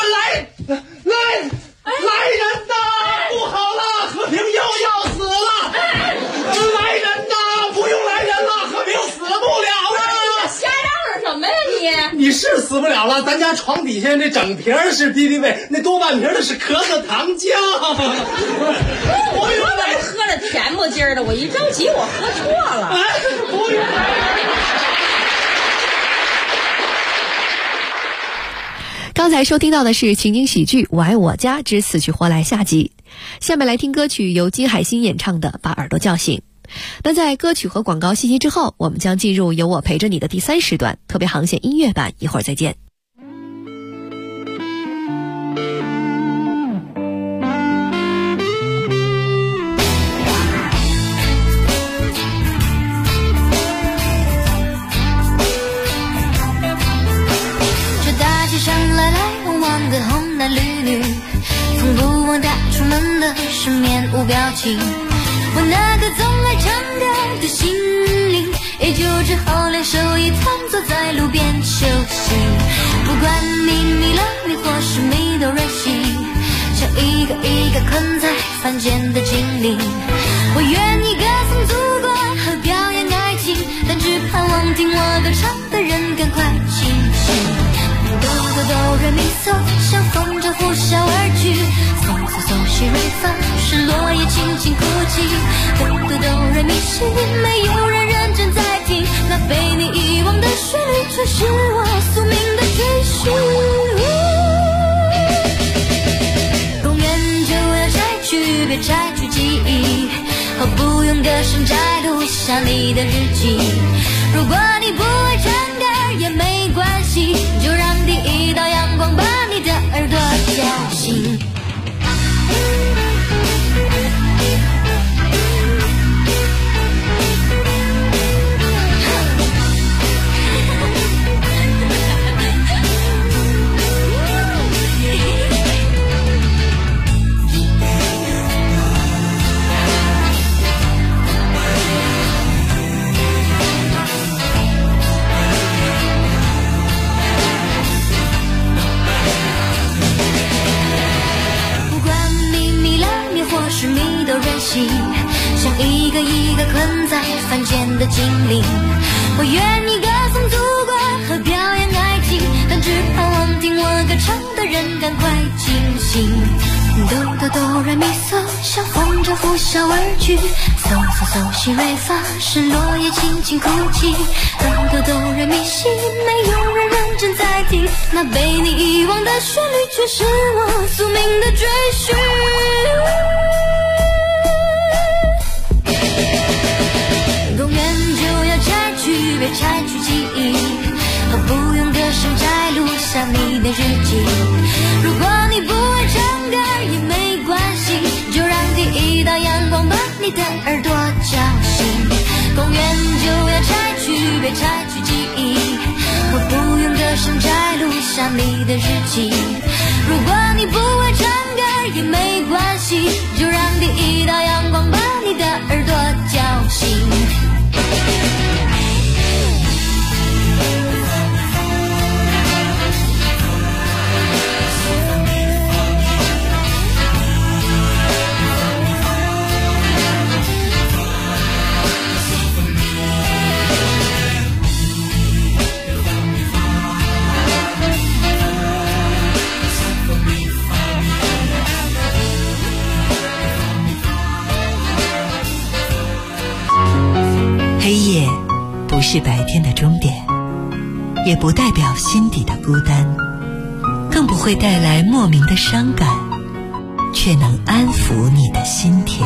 Speaker 14: 来人呐！不好了，和平又要死了！来人呐！不用来人了，和平死不了了！
Speaker 8: 瞎嚷嚷什么呀
Speaker 14: 你是死不了了，咱家床底下那整瓶是敌敌畏，那多半瓶的是咳嗽糖浆。
Speaker 8: 我怎么喝着甜不劲儿的？我一着急我喝错了。
Speaker 14: 不用
Speaker 11: 刚才收听到的是情景喜剧《我爱我家之死去活来》下集，下面来听歌曲由金海心演唱的《把耳朵叫醒》。那在歌曲和广告信息之后，我们将进入有我陪着你的第3时段特别航线音乐版，一会儿再见。
Speaker 6: 的是面无表情。我那个总爱唱歌的心灵，也就只好连手一摊坐在路边休息。不管你迷了迷或是迷都任性，像一个一个困在凡间的精灵。我愿意歌颂祖国和表演爱情，但只盼望听我歌唱的人赶快清醒。哆哆哆来咪嗦，像风筝呼啸而去，嗦嗦嗦西瑞发，是落叶轻轻哭泣。哆哆哆来咪西，没有人认真在听，那被你遗忘的旋律却是我宿命的追寻。公园就要拆去，别拆去记忆，我不用歌声摘录下你的日记。如果你不会唱歌也没关系，就让第一道阳光把你的耳朵叫醒。是迷都任性，像一个一个困在凡间的精灵。我愿你歌颂祖国和表演爱情，但只盼望听我歌唱的人赶快清醒。哆哆哆来咪嗦，像风筝呼啸而去，嗦嗦嗦西瑞发，是落叶轻轻哭泣。哆哆哆来咪西，没有人认真在听，那被你遗忘的旋律却是我宿命的追寻。公园就要拆去，别拆去记忆，我不用歌声摘录下你的日记。如果你不会唱歌也没关系，就让第一道阳光把你的耳朵叫醒。公园就要拆去，别拆去记忆，我不用歌声摘录下你的日记。如果你不会唱歌也没关系，就让第一道阳光把你的耳朵叫醒。
Speaker 22: 黑夜不是白天的终点，也不代表心底的孤单，更不会带来莫名的伤感，却能安抚你的心田。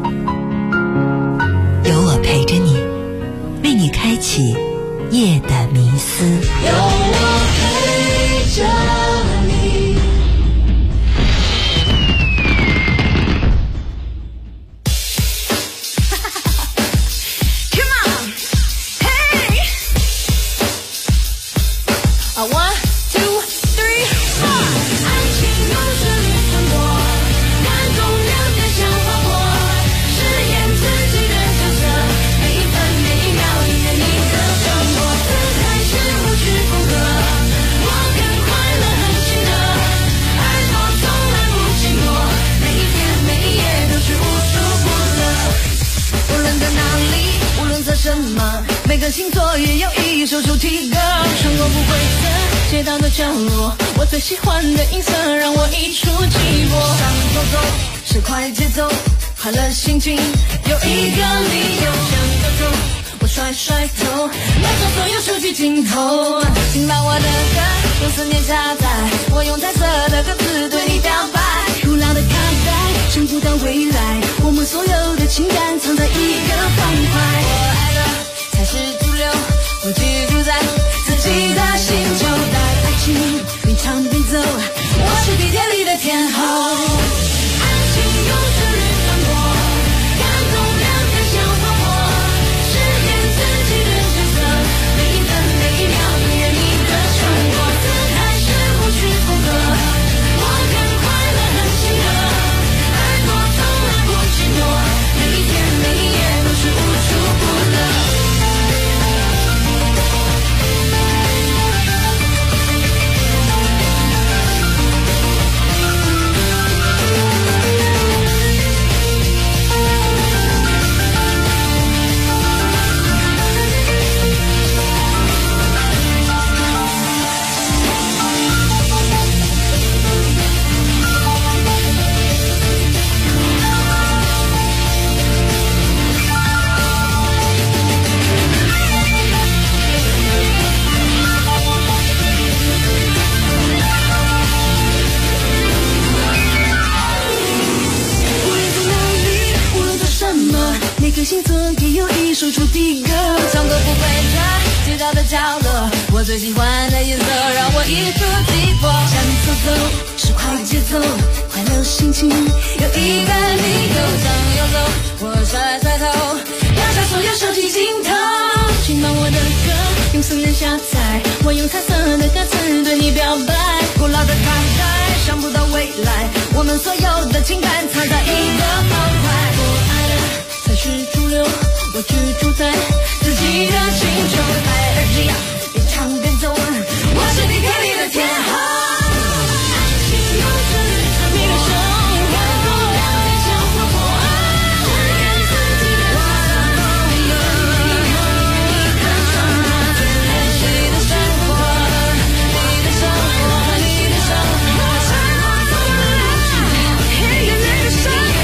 Speaker 22: 有我陪着你，为你开启夜的迷思。
Speaker 1: 有我陪着你。
Speaker 23: 每个星座也有一首主题歌，穿过不规则街道的角落，我最喜欢的音色让我一触即发。上走走是快节奏，快乐心情有一个理由，想个头我甩甩头，拿走所有手机镜头，请把我的歌用思念下载，我用彩色的歌词对你表白，古老的卡带征服到未来，我们所有的情感藏在一个方块，我爱的才是主流，我居住在自己的星球，带爱情边唱边走，我是地铁里的天后，爱情用旋律传播，感动两个小花火，饰演自己的角色，每一分每一秒都愿你的生活，姿态是舞曲风格，我更快乐很幸福，耳朵放每个星座也有一首主题歌，唱歌不会转，街道的角落，我最喜欢的颜色让我一触即发。想走走，是快节奏，快乐心情有一个理由。想游走，我甩甩头，压下所有手机镜头，请把我的歌用素颜下载，我用彩色的歌词对你表白。古老的卡带，想不到未来，我们所有的情感藏在一个方块。我爱的才是主流，我居住在自己的星球。戴耳机，边唱边走，我是地铁里的天后。爱情有着你的生活，你想活不爱，只愿自己的我的梦游。你的生活，你的生活，你的生活，你的生活，生活不了解，黑夜里的生活。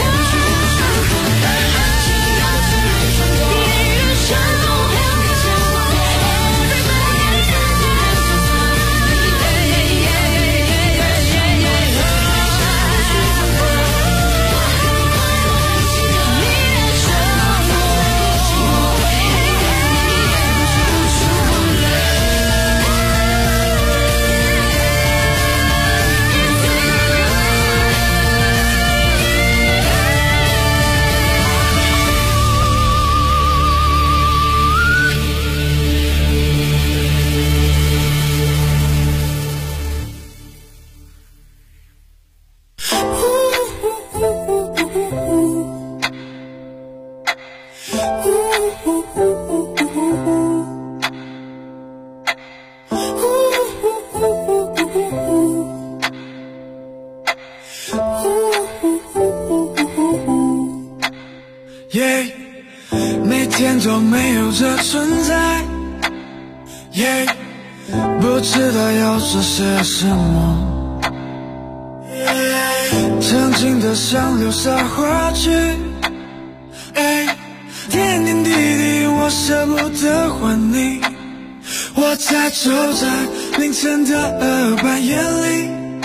Speaker 1: 每天都没有这存在，不知道要做些什么，曾经的像流沙花去，点点滴滴我舍不得还你，我在走在凌晨的半夜里，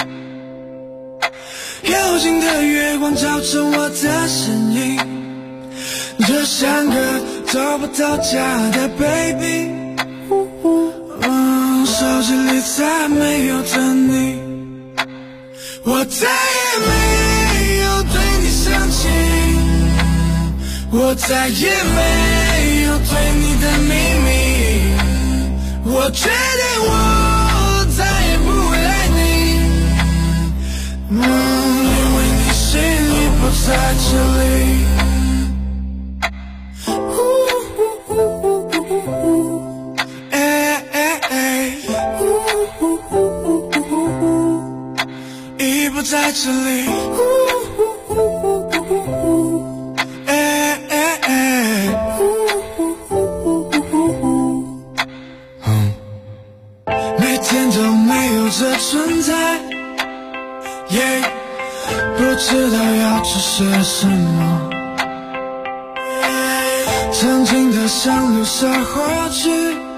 Speaker 1: 幽静的月光照成我的身影，就像个找不到家的 baby， 手机里再没有的你，我再也没有对你生气，我再也没有对你的秘密，我决定我再也不会爱你，因为你心里不在这里。已不在这里，每天都没有这存在，不知道要做些什么，曾经的像流沙花去。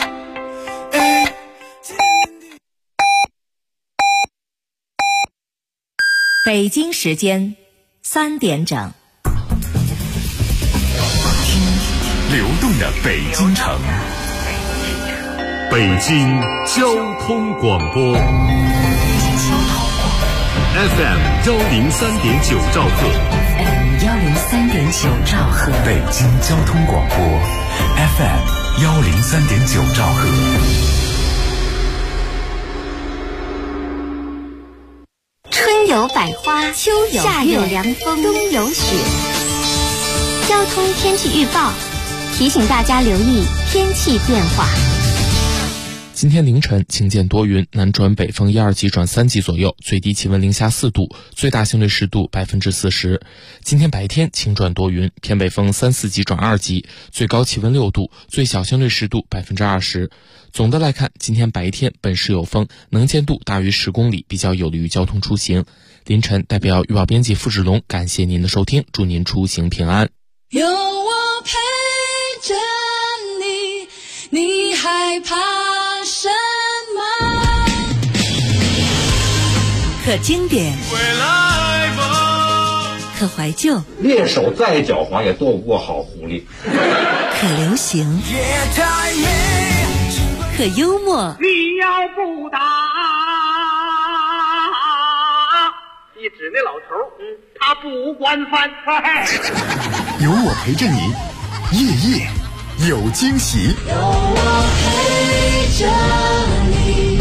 Speaker 22: 北京时间3点整，
Speaker 12: 听流动的北京城，北京交通广播 FM 103.9兆赫，
Speaker 22: 103.9兆赫，
Speaker 12: 北京交通广播 FM 103.9兆赫。
Speaker 2: 春有百花，秋有夏有凉风，冬有雪。交通天气预报提醒大家留意天气变化。
Speaker 4: 今天凌晨晴间多云，南转北风1、2级转3级左右，最低气温零下4度，最大相对湿度40%。今天白天晴转多云，偏北风3、4级转2级，最高气温6度，最小相对湿度20%。总的来看，今天白天本市有风，能见度大于10公里，比较有利于交通出行。凌晨代表预报编辑付志龙，感谢您的收听，祝您出行平安。
Speaker 23: 有我陪着你，你害怕什么？
Speaker 22: 可经典， 可怀旧，
Speaker 13: 猎手再狡猾也斗不过好狐狸。
Speaker 22: 可流行，可幽默。
Speaker 7: 你要不打，你指那老头，他不管饭菜。
Speaker 12: 有我陪着你，夜夜有惊喜。
Speaker 23: 有我陪着你。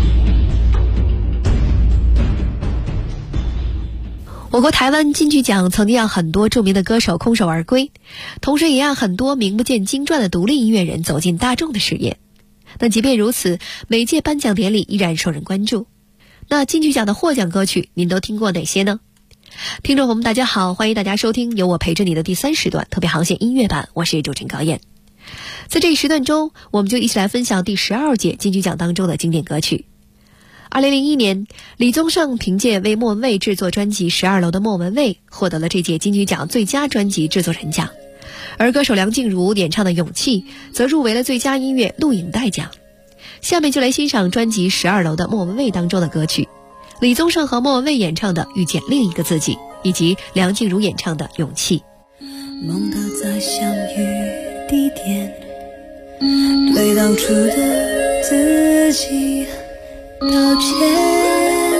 Speaker 11: 我国台湾金曲奖曾经让很多著名的歌手空手而归，同时也让很多名不见经传的独立音乐人走进大众的视野。但即便如此，每届颁奖典礼依然受人关注。那金曲奖的获奖歌曲您都听过哪些呢？听众朋友们大家好，欢迎大家收听由我陪着你的第3时段特别航线音乐版，我是主持人高燕。在这一时段中，我们就一起来分享第12届金曲奖当中的经典歌曲。2001年，李宗盛凭借为莫文蔚制作专辑《12楼的莫文蔚》获得了这届金曲奖最佳专辑制作人奖，而歌手梁静茹演唱的《勇气》则入围了最佳音乐录影带奖。下面就来欣赏专辑《12楼的莫文蔚》当中的歌曲，李宗盛和莫文蔚演唱的《遇见另一个自己》，以及梁静茹演唱的《勇气》。
Speaker 23: 梦到在相遇地点，对当初的自己道歉，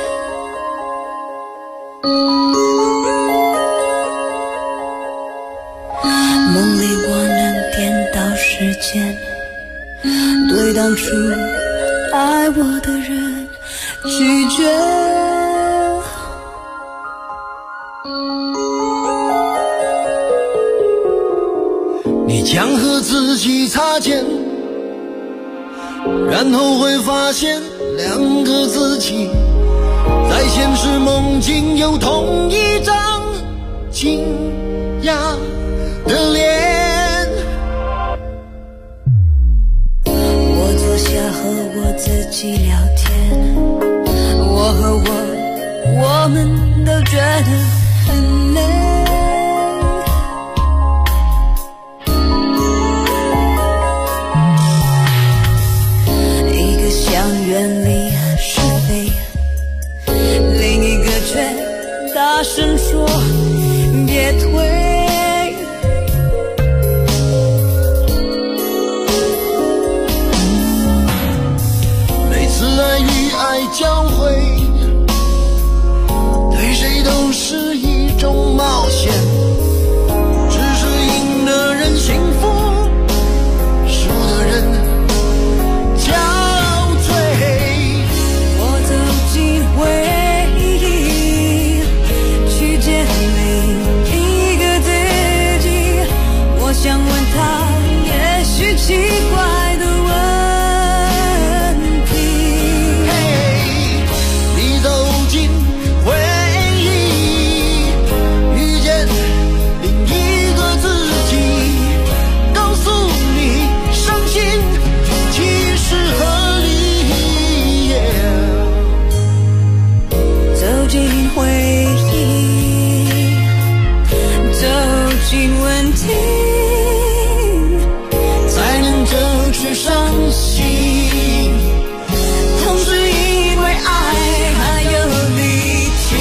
Speaker 23: 梦里我能颠倒时间，对当初爱我的人拒绝。
Speaker 1: 你将和自己擦肩，然后会发现两个自己在现实梦境有同一张惊讶的脸。
Speaker 23: 我坐下和我自己聊天，我和我们都觉得很累。想远离是非，另一个却大声说别退。
Speaker 1: 每次爱与爱交汇，对谁都是一种冒险，只是赢的人幸福，输的人
Speaker 23: 回忆，去见另一个自己。我想问他，也许奇怪的问题。
Speaker 1: 你走进回忆，遇见另一个自己，告诉你伤心其实合理。
Speaker 23: 走进回忆，走进问题，
Speaker 1: 才能争取伤心，
Speaker 23: 同时因为爱还有力气。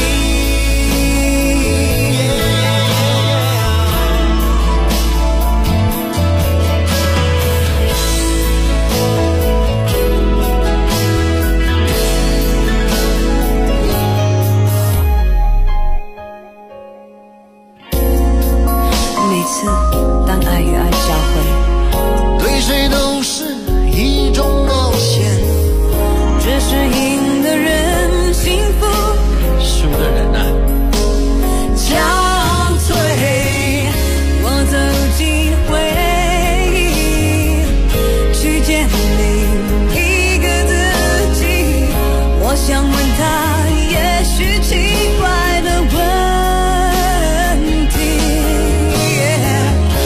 Speaker 23: 每次当爱与爱交汇，
Speaker 1: 对谁都是一种冒险，
Speaker 23: 只是赢的人幸福，
Speaker 1: 输的人啊
Speaker 23: 憔悴。我走进回忆，去见另一个自己。我想问他，也许奇怪的问题。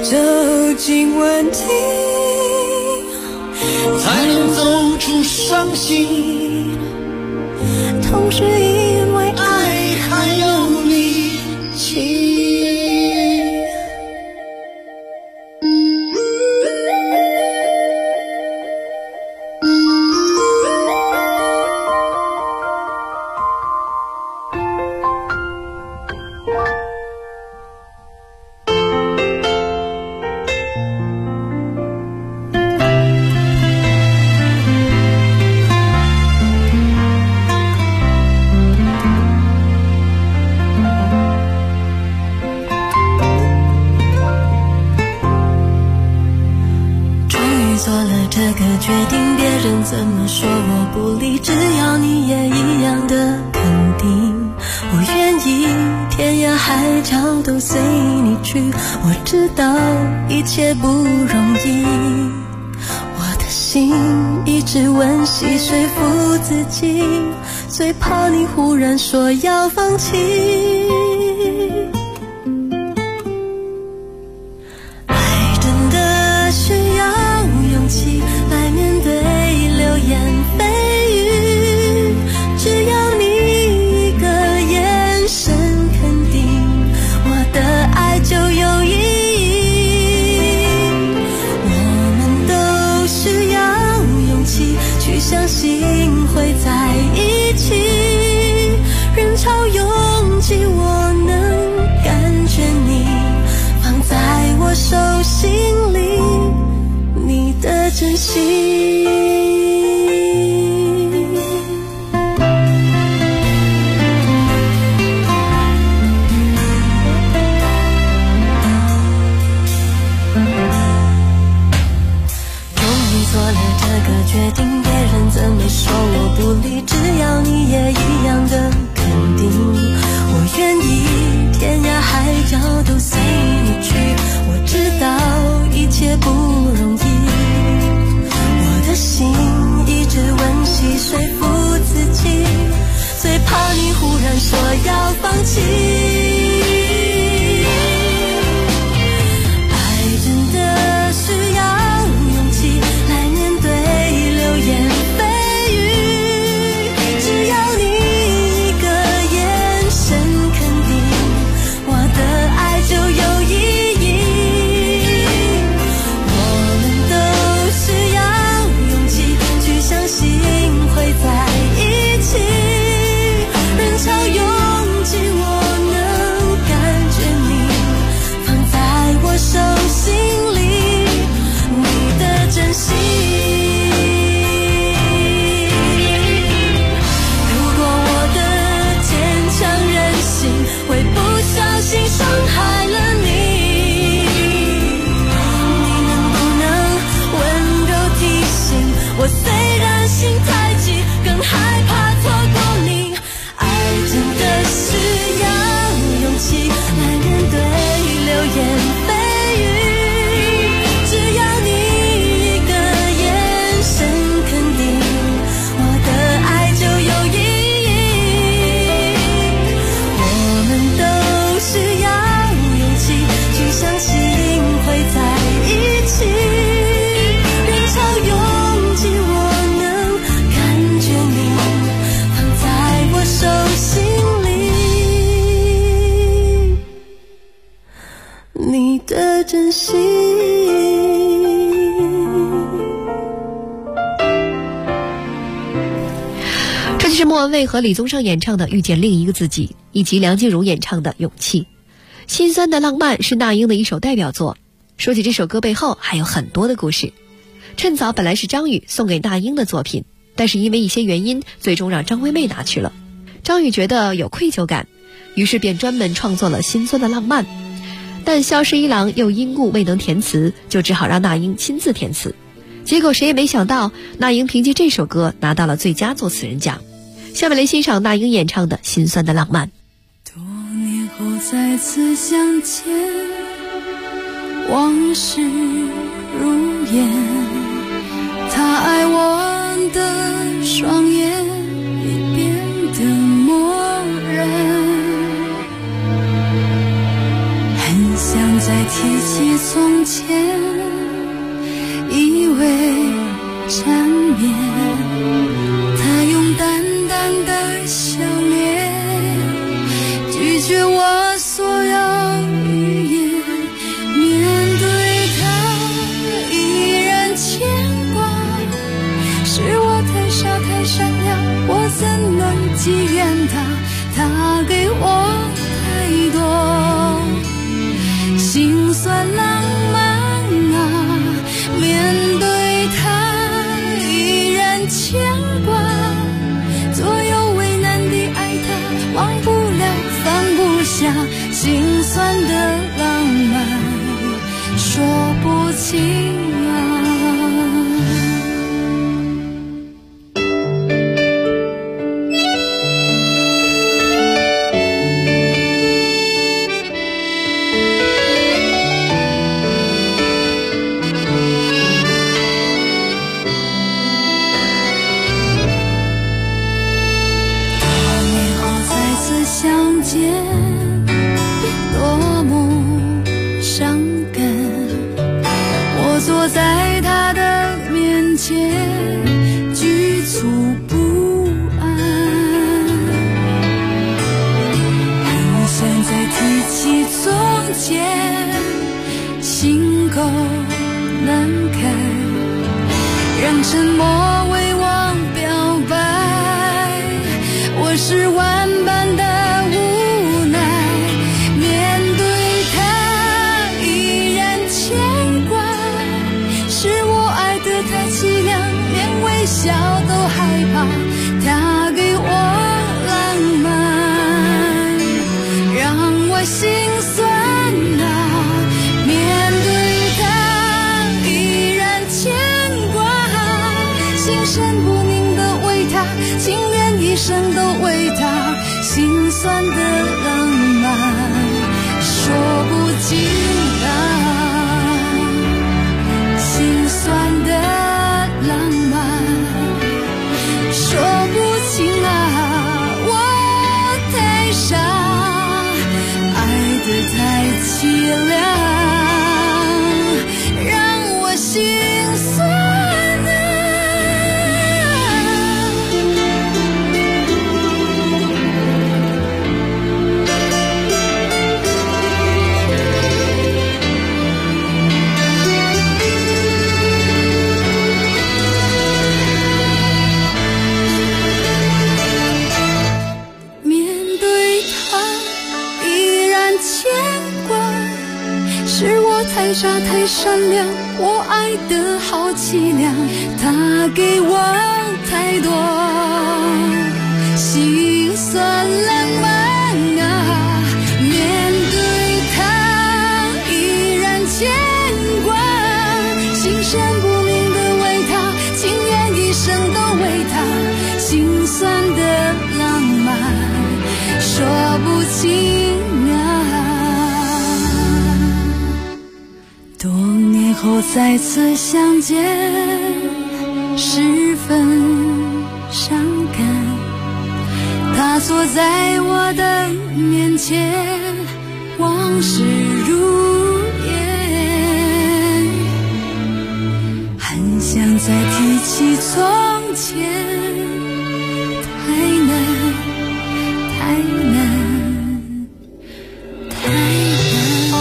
Speaker 23: 究竟问题，
Speaker 1: 才能走出伤心，
Speaker 23: 同时因为
Speaker 1: 爱还有力气。
Speaker 23: 做了这个决定，别人怎么说我不理，只要你也一样的肯定，我愿意天涯海角都随你去。我知道一切不容易，我的心一直温习说服自己，最怕你忽然说要放弃。来面对流言蜚语，只要你一个眼神肯定，我的爱就有意义。我们都需要勇气去相信会在一起，人潮拥挤我能感觉你放在我手心里你的真心。终于做了这个决定，别人怎么说我不理，只要你也一样的肯定，我愿意天涯海角都随你去。我知道一切不容易，我的心一直温习说服自己，最怕你忽然说要放弃。爱真的需要勇气来面对流言蜚语，只要你一个眼神肯定，我的爱就有意义。相信会在一起，人潮拥挤我能感觉你放在我手心里你的真心。如果我的坚强任性会不小心伤害了你，你能不能温柔提醒我，虽然心太急，更害怕错过你。爱真的需要勇气来面对流言蜚语，只要你一个眼神肯定，我的爱就有意义。我们都需要勇气去相信会在一起，人潮拥挤我能感觉你放在我手心里你的真心。
Speaker 11: 这就是莫文蔚和李宗盛演唱的《遇见另一个自己》，以及梁静茹演唱的《勇气》。心酸的浪漫是那英的一首代表作。说起这首歌背后还有很多的故事。趁早本来是张宇送给那英的作品，但是因为一些原因，最终让张惠妹拿去了。张宇觉得有愧疚感，于是便专门创作了《心酸的浪漫》。但萧十一郎又因故未能填词，就只好让那英亲自填词。结果谁也没想到，那英凭借这首歌拿到了最佳作词人奖。下面来欣赏那英演唱的《心酸的浪漫》。
Speaker 23: 多年后再次相见，往事如烟，他爱我的双眼已变得漠然，很想再提起从前，以为缠绵，他用淡淡的笑脸拒绝我所有语言，面对他依然牵挂，是我太傻太善良，我怎能寄怨他？他给我太多心酸浪漫啊，面对他依然牵挂，左右为难的爱他，忘不了放不下，心酸的浪漫说不清啊。多么伤感，我坐在他的面前局促不安，很想再提起从前，心口难开，让沉默为我表白，我是万般的无奈，面对他依然牵挂，是我爱得太凄凉，连微笑都害怕，他给我浪漫，让我心酸啊，面对他依然牵挂，心神不宁的为他，情愿一生都为他，心酸的浪漫说不尽啊，心酸的浪漫说不尽啊，我太傻，爱得太凄凉，让我心酸啊。是我太傻太善良，我爱得好凄凉，他给我太多心酸浪漫啊，面对他依然牵挂，心神不宁的为他，情愿一生都为他，心酸的浪漫说不清啊。多年后再次相见，十分伤感，他坐在我的面前，往事如烟，很想再提起从前，太难太难太难。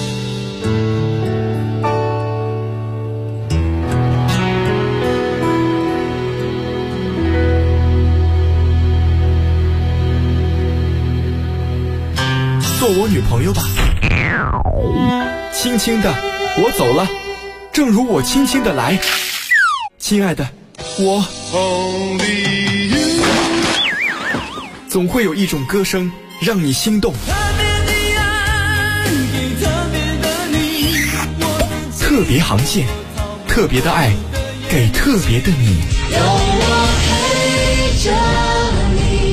Speaker 12: 做我女朋友吧，轻轻的我走了，正如我轻轻的来，亲爱的，我总会有一种歌声让你心动，特别航线，特别的爱给特别的你，有我陪着你。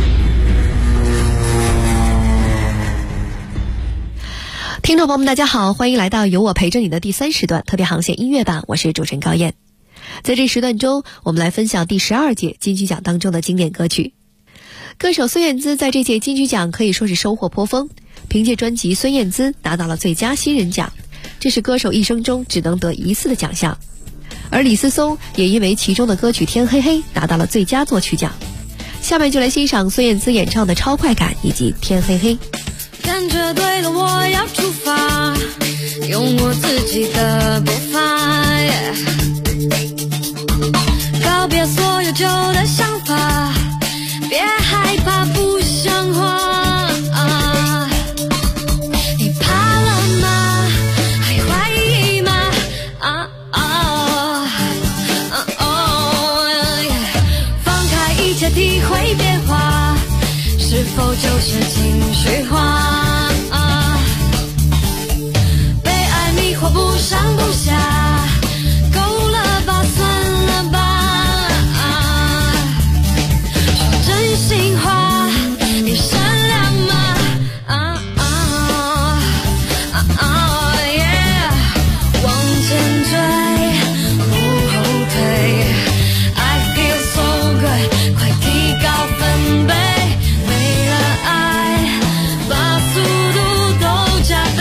Speaker 11: 听众朋友们大家好，欢迎来到有我陪着你的第3时段特别航线音乐版，我是主持人高燕。在这时段中，我们来分享第12届金曲奖当中的经典歌曲。 歌手孙燕姿在这届金曲奖可以说是收获颇丰，凭借专辑《孙燕姿》拿到了最佳新人奖，这是歌手一生中只能得一次的奖项。而李思松也因为其中的歌曲《天黑黑》拿到了最佳作曲奖。下面就来欣赏孙燕姿演唱的《超快感》以及《天黑黑》。
Speaker 23: 感觉对了，我要出发，用我自己的步伐，告别所有旧的想法，别害怕不像话，你怕了吗？还怀疑吗？放开一切体会变化，是否就是情绪化？被爱迷惑不上不下，够了吧，算了吧，说真心话，你善良吗？往前追，不后退 I feel so good， 快提高分贝，为了爱把速度都加倍，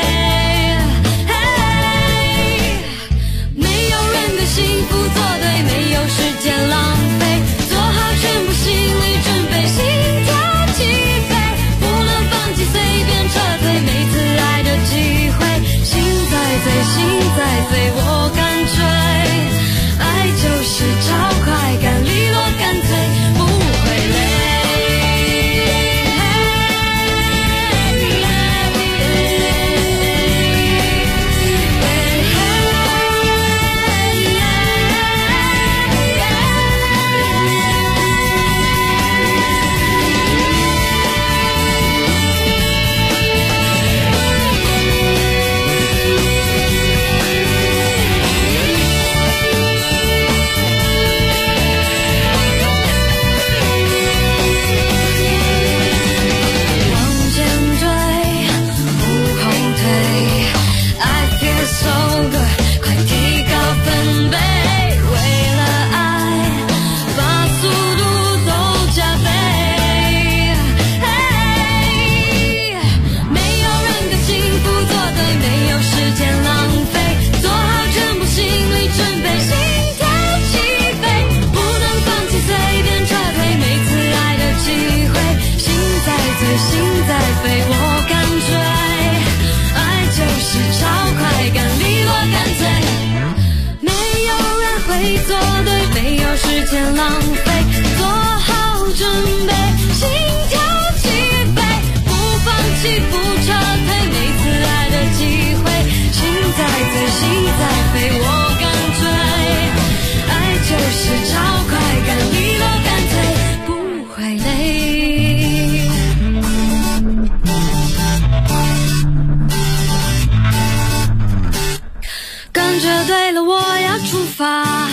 Speaker 23: 没有人跟幸福作对，没有时间浪费，做好全部心理准备，心跳起飞，不能放弃，随便撤退，每次爱的机会，心在飞，心在飞，我敢追，爱就是超快感，利落干脆，不会累。时间浪费，做好准备，心跳起飞，不放弃，不撤退，每次爱的机会，心在飞，心在飞，我敢追，爱就是超快感，利落干脆，不会累。感觉对了，我要出发。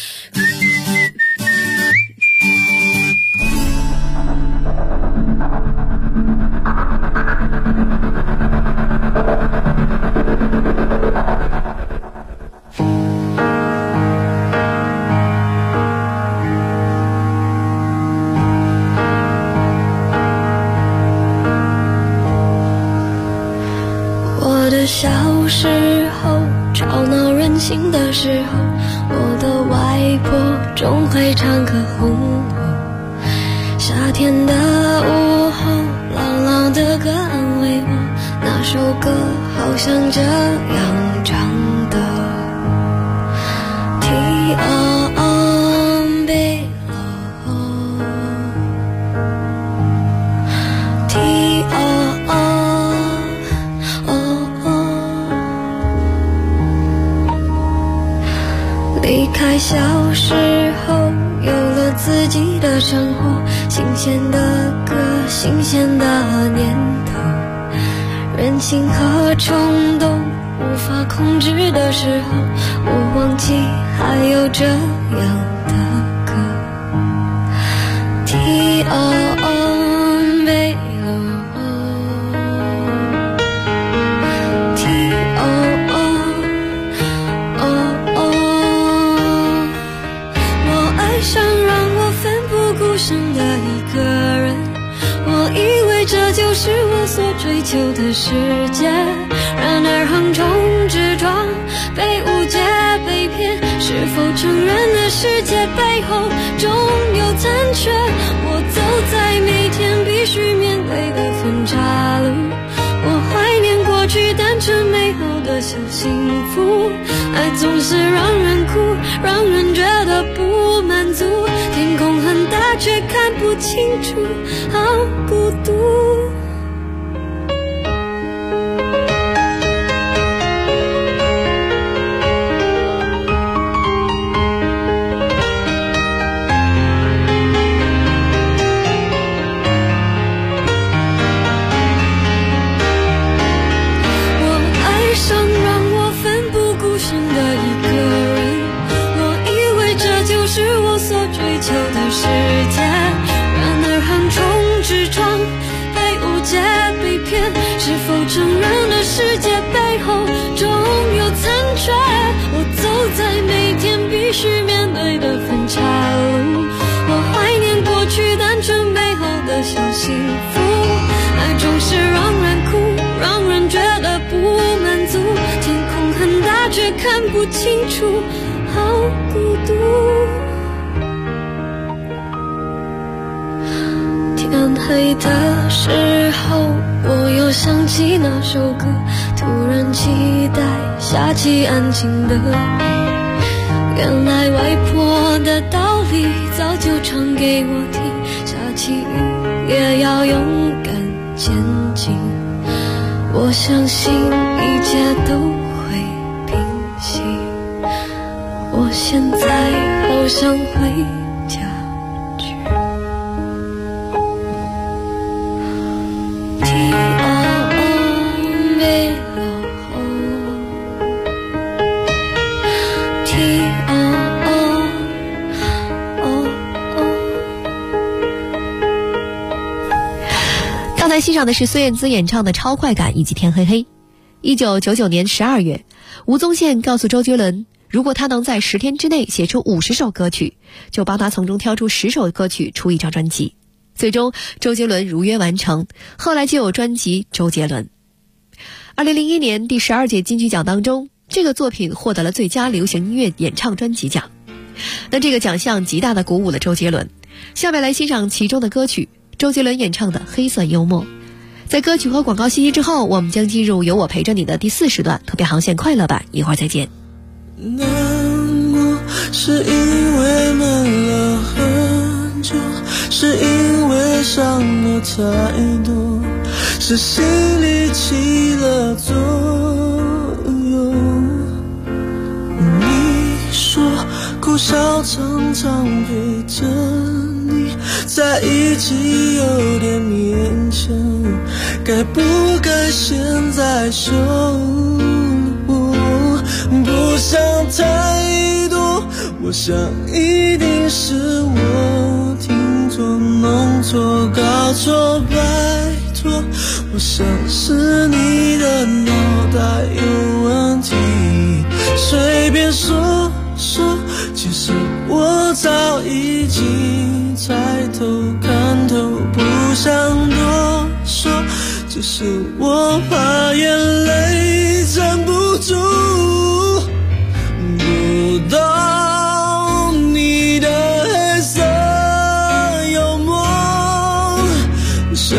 Speaker 23: 我的小时候，吵闹任性的时候，我的外婆总会唱歌哄我。夏天的午后，朗朗的歌安慰我，那首歌好像这样唱的。离开小时候，有了自己的生活，新鲜的歌，新鲜的念头，任性和冲动无法控制的时候，我忘记还有这样的歌。我爱上让我奋不顾身的一个人， 求的世界。然而横冲直撞，被误解被骗，是否成人的世界背后总有残缺？我走在每天必须面对的分岔路，我怀念过去单纯美好的小幸福。爱总是让人哭，让人觉得不满足，天空很大却看不清楚，好孤独。是否成人的世界背后总有残缺？我走在每天必须面对的分岔路，我怀念过去单纯美好的小幸福。爱总是让人哭，让人觉得不满足，天空很大却看不清楚，好孤独。天黑的时候，我又想起那首歌，突然期待下起安静的雨。原来外婆的道理早就唱给我听，下起雨也要勇敢前进。我相信一切都会平息，我现在好想回家。
Speaker 11: 刚才欣赏的是孙燕姿演唱的《超快感》以及《天黑黑》。1999年12月，吴宗宪告诉周杰伦，如果他能在10天之内写出50首歌曲，就帮他从中挑出10首歌曲出一张专辑。最终，周杰伦如约完成，后来就有专辑《周杰伦》。2001年第12届金曲奖当中，这个作品获得了最佳流行音乐演唱专辑奖。那这个奖项极大地鼓舞了周杰伦。下面来欣赏其中的歌曲，周杰伦演唱的《黑色幽默》。在歌曲和广告信息之后，我们将进入有我陪着你的第4时段特别航线快乐版，一会儿再见。
Speaker 1: 难过是因为闷了很久，是因为伤了太多，是心里起了作用。你说苦笑常常陪着你在一起有点勉强，该不该现在说我不想太多，我想一定是我听错弄错搞错，拜托我想是你的脑袋有问题，随便说说，其实我早已经猜透看透，不想多说，只是我怕眼泪站不住，不懂你的黑色幽默，想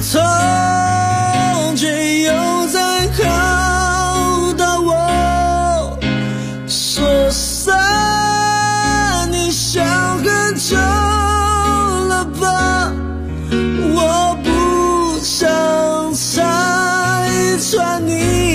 Speaker 1: 通却又在考到我，说散你想很久了吧，我不想拆穿你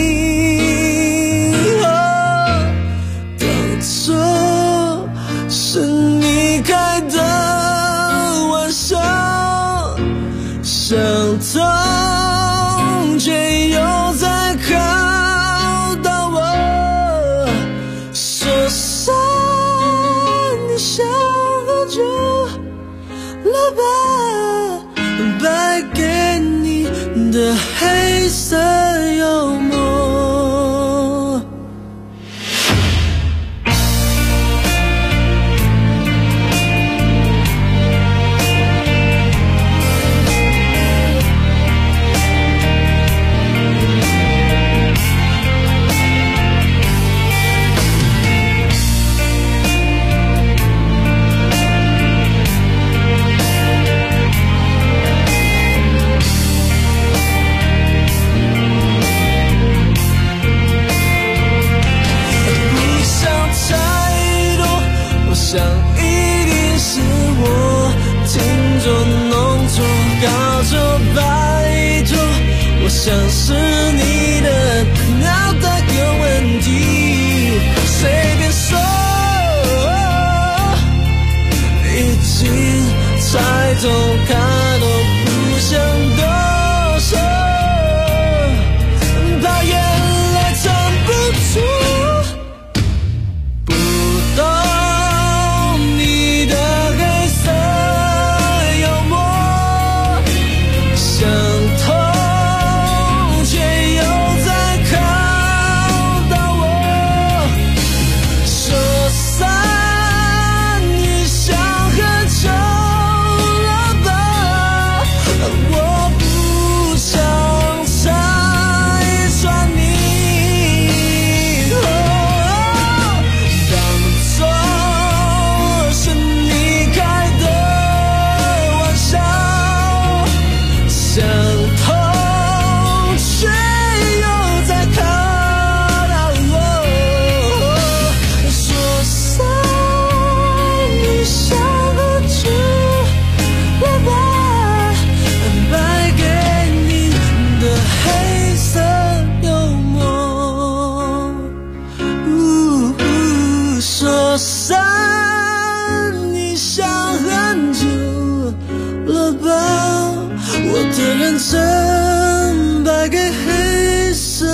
Speaker 1: 说散，你想很久了吧？我的认真败给黑色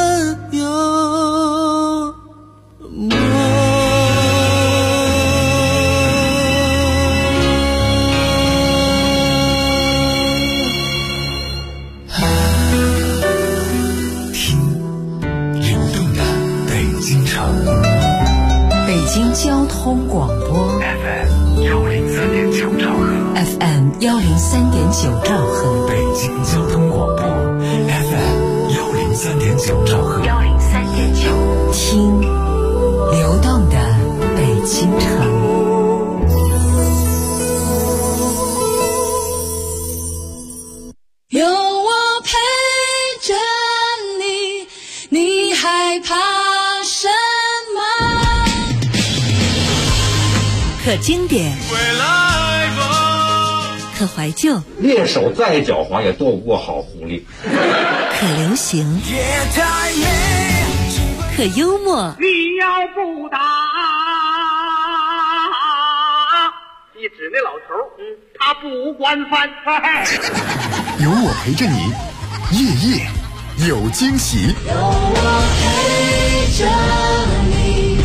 Speaker 1: 幽默。
Speaker 22: 北京交通广播 FM 103.9兆赫 FM 103.9兆赫，北京交通广播 FM 103.9兆赫103.9，听流动的北京城。
Speaker 23: 有我陪着你，你害怕什么？
Speaker 22: 可经典，可怀旧，
Speaker 21: 猎手再狡猾也斗不过好狐狸。
Speaker 22: 可流行，可幽默。
Speaker 7: 你要不打，你指那老头，他不惯犯。
Speaker 12: 有我陪着你，夜夜有惊喜。
Speaker 23: 有我陪着你。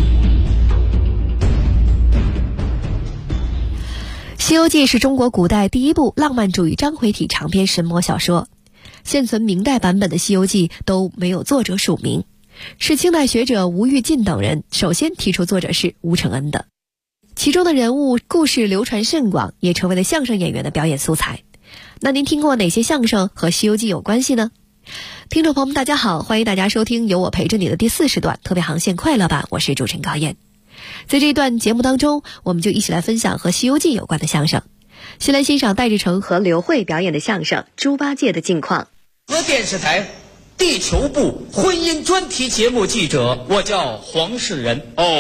Speaker 11: 《西游记》是中国古代第一部浪漫主义章回体长篇神魔小说，现存明代版本的《西游记》都没有作者署名，是清代学者吴玉进等人首先提出作者是吴承恩的。其中的人物故事流传甚广，也成为了相声演员的表演素材。那您听过哪些相声和《西游记》有关系呢？听众朋友们大家好，欢迎大家收听有我陪着你的第40段特别航线快乐版，我是主持人高燕。在这一段节目当中，我们就一起来分享和《西游记》有关的相声。先来欣赏戴志诚和刘慧表演的相声《猪八戒的近况》。
Speaker 3: 和电视台地球部婚姻专题节目记者，我叫黄世仁。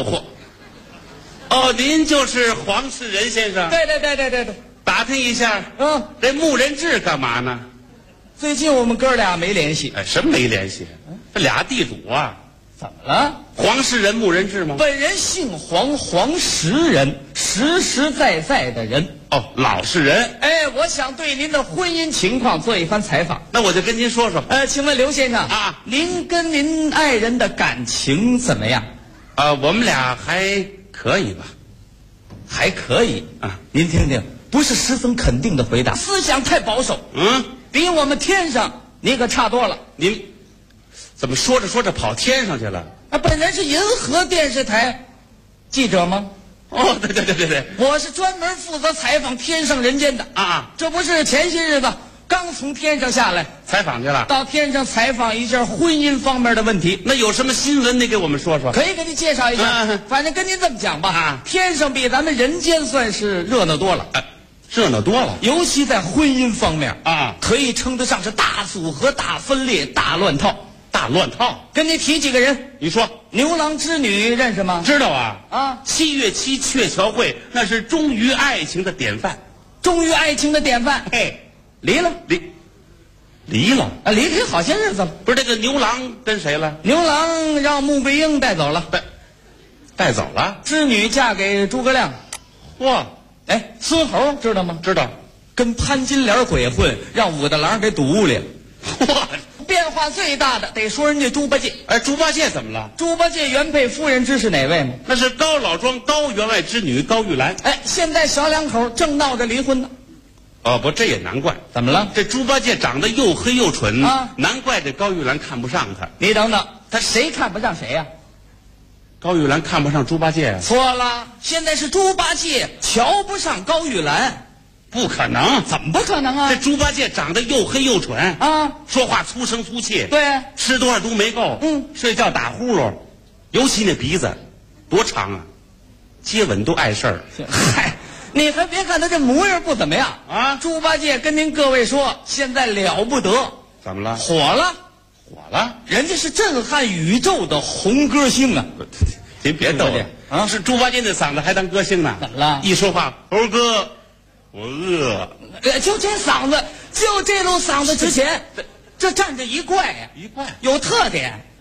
Speaker 9: 您就是黄世仁先生？
Speaker 3: 对。
Speaker 9: 打听一下，这穆仁志干嘛呢？
Speaker 3: 最近我们哥俩没联系。
Speaker 9: 什么没联系？这俩地主啊。
Speaker 3: 怎么了？
Speaker 9: 黄世仁、穆仁志吗？
Speaker 3: 本人姓黄，黄实仁，实实在在的人。
Speaker 9: 老实人。
Speaker 3: 我想对您的婚姻情况做一番采访。
Speaker 9: 那我就跟您说说。
Speaker 3: 请问刘先生啊，您跟您爱人的感情怎么样？
Speaker 9: 我们俩还可以吧。
Speaker 3: 还可以啊？您听听，不是十分肯定的回答，思想太保守。比我们天上您可差多了。
Speaker 9: 您怎么说着说着跑天上去了？
Speaker 3: 本人是银河电视台记者吗？
Speaker 9: 对，
Speaker 3: 我是专门负责采访天上人间的啊。这不是前些日子刚从天上下来
Speaker 9: 采访去了，
Speaker 3: 到天上采访一下婚姻方面的问题。
Speaker 9: 那有什么新闻你给我们说说？
Speaker 3: 可以给你介绍一下。反正跟您这么讲吧，天上比咱们人间算是热闹多了。
Speaker 9: 热闹多了，
Speaker 3: 尤其在婚姻方面啊，可以称得上是大组合、大分裂、大乱套。
Speaker 9: 大乱套，
Speaker 3: 跟你提几个人，
Speaker 9: 你说
Speaker 3: 牛郎织女认识吗？
Speaker 9: 知道啊。7月7鹊桥会，那是忠于爱情的典范。
Speaker 3: 忠于爱情的典范。离了啊，离开好些日子了。
Speaker 9: 不是这个牛郎跟谁了？
Speaker 3: 牛郎让穆桂英带走了。
Speaker 9: 带走了？
Speaker 3: 织女嫁给诸葛亮。孙猴知道吗？
Speaker 9: 知道。
Speaker 3: 跟潘金莲鬼混，让武大郎给堵屋里了。变化最大的得说人家猪八戒。
Speaker 9: 猪八戒怎么了？
Speaker 3: 猪八戒原配夫人知是哪位吗？
Speaker 9: 那是高老庄高员外之女高玉兰。
Speaker 3: 现在小两口正闹着离婚呢。
Speaker 9: 不，这也难怪。
Speaker 3: 怎么了？
Speaker 9: 这猪八戒长得又黑又蠢啊，难怪这高玉兰看不上他。
Speaker 3: 你等等，他谁看不上谁呀？
Speaker 9: 高玉兰看不上猪八戒。
Speaker 3: 错了，现在是猪八戒瞧不上高玉兰。
Speaker 9: 不可能！
Speaker 3: 怎么不可能啊？
Speaker 9: 这猪八戒长得又黑又蠢
Speaker 3: 啊，
Speaker 9: 说话粗声粗气。
Speaker 3: 对，
Speaker 9: 吃多少都没够。睡觉打呼噜，尤其那鼻子多长啊，接吻都碍事儿。
Speaker 3: 嗨，你还别看他这模样不怎么样啊，猪八戒跟您各位说，现在了不得。
Speaker 9: 怎么了？
Speaker 3: 火了，人家是震撼宇宙的红歌星啊！
Speaker 9: 您别逗了啊！是猪八戒那嗓子还当歌星呢？
Speaker 3: 怎么了？
Speaker 9: 一说话，猴哥。我饿，
Speaker 3: 就这嗓子，就这路嗓子值钱，这站着一怪呀，
Speaker 9: 一怪
Speaker 3: 有特点。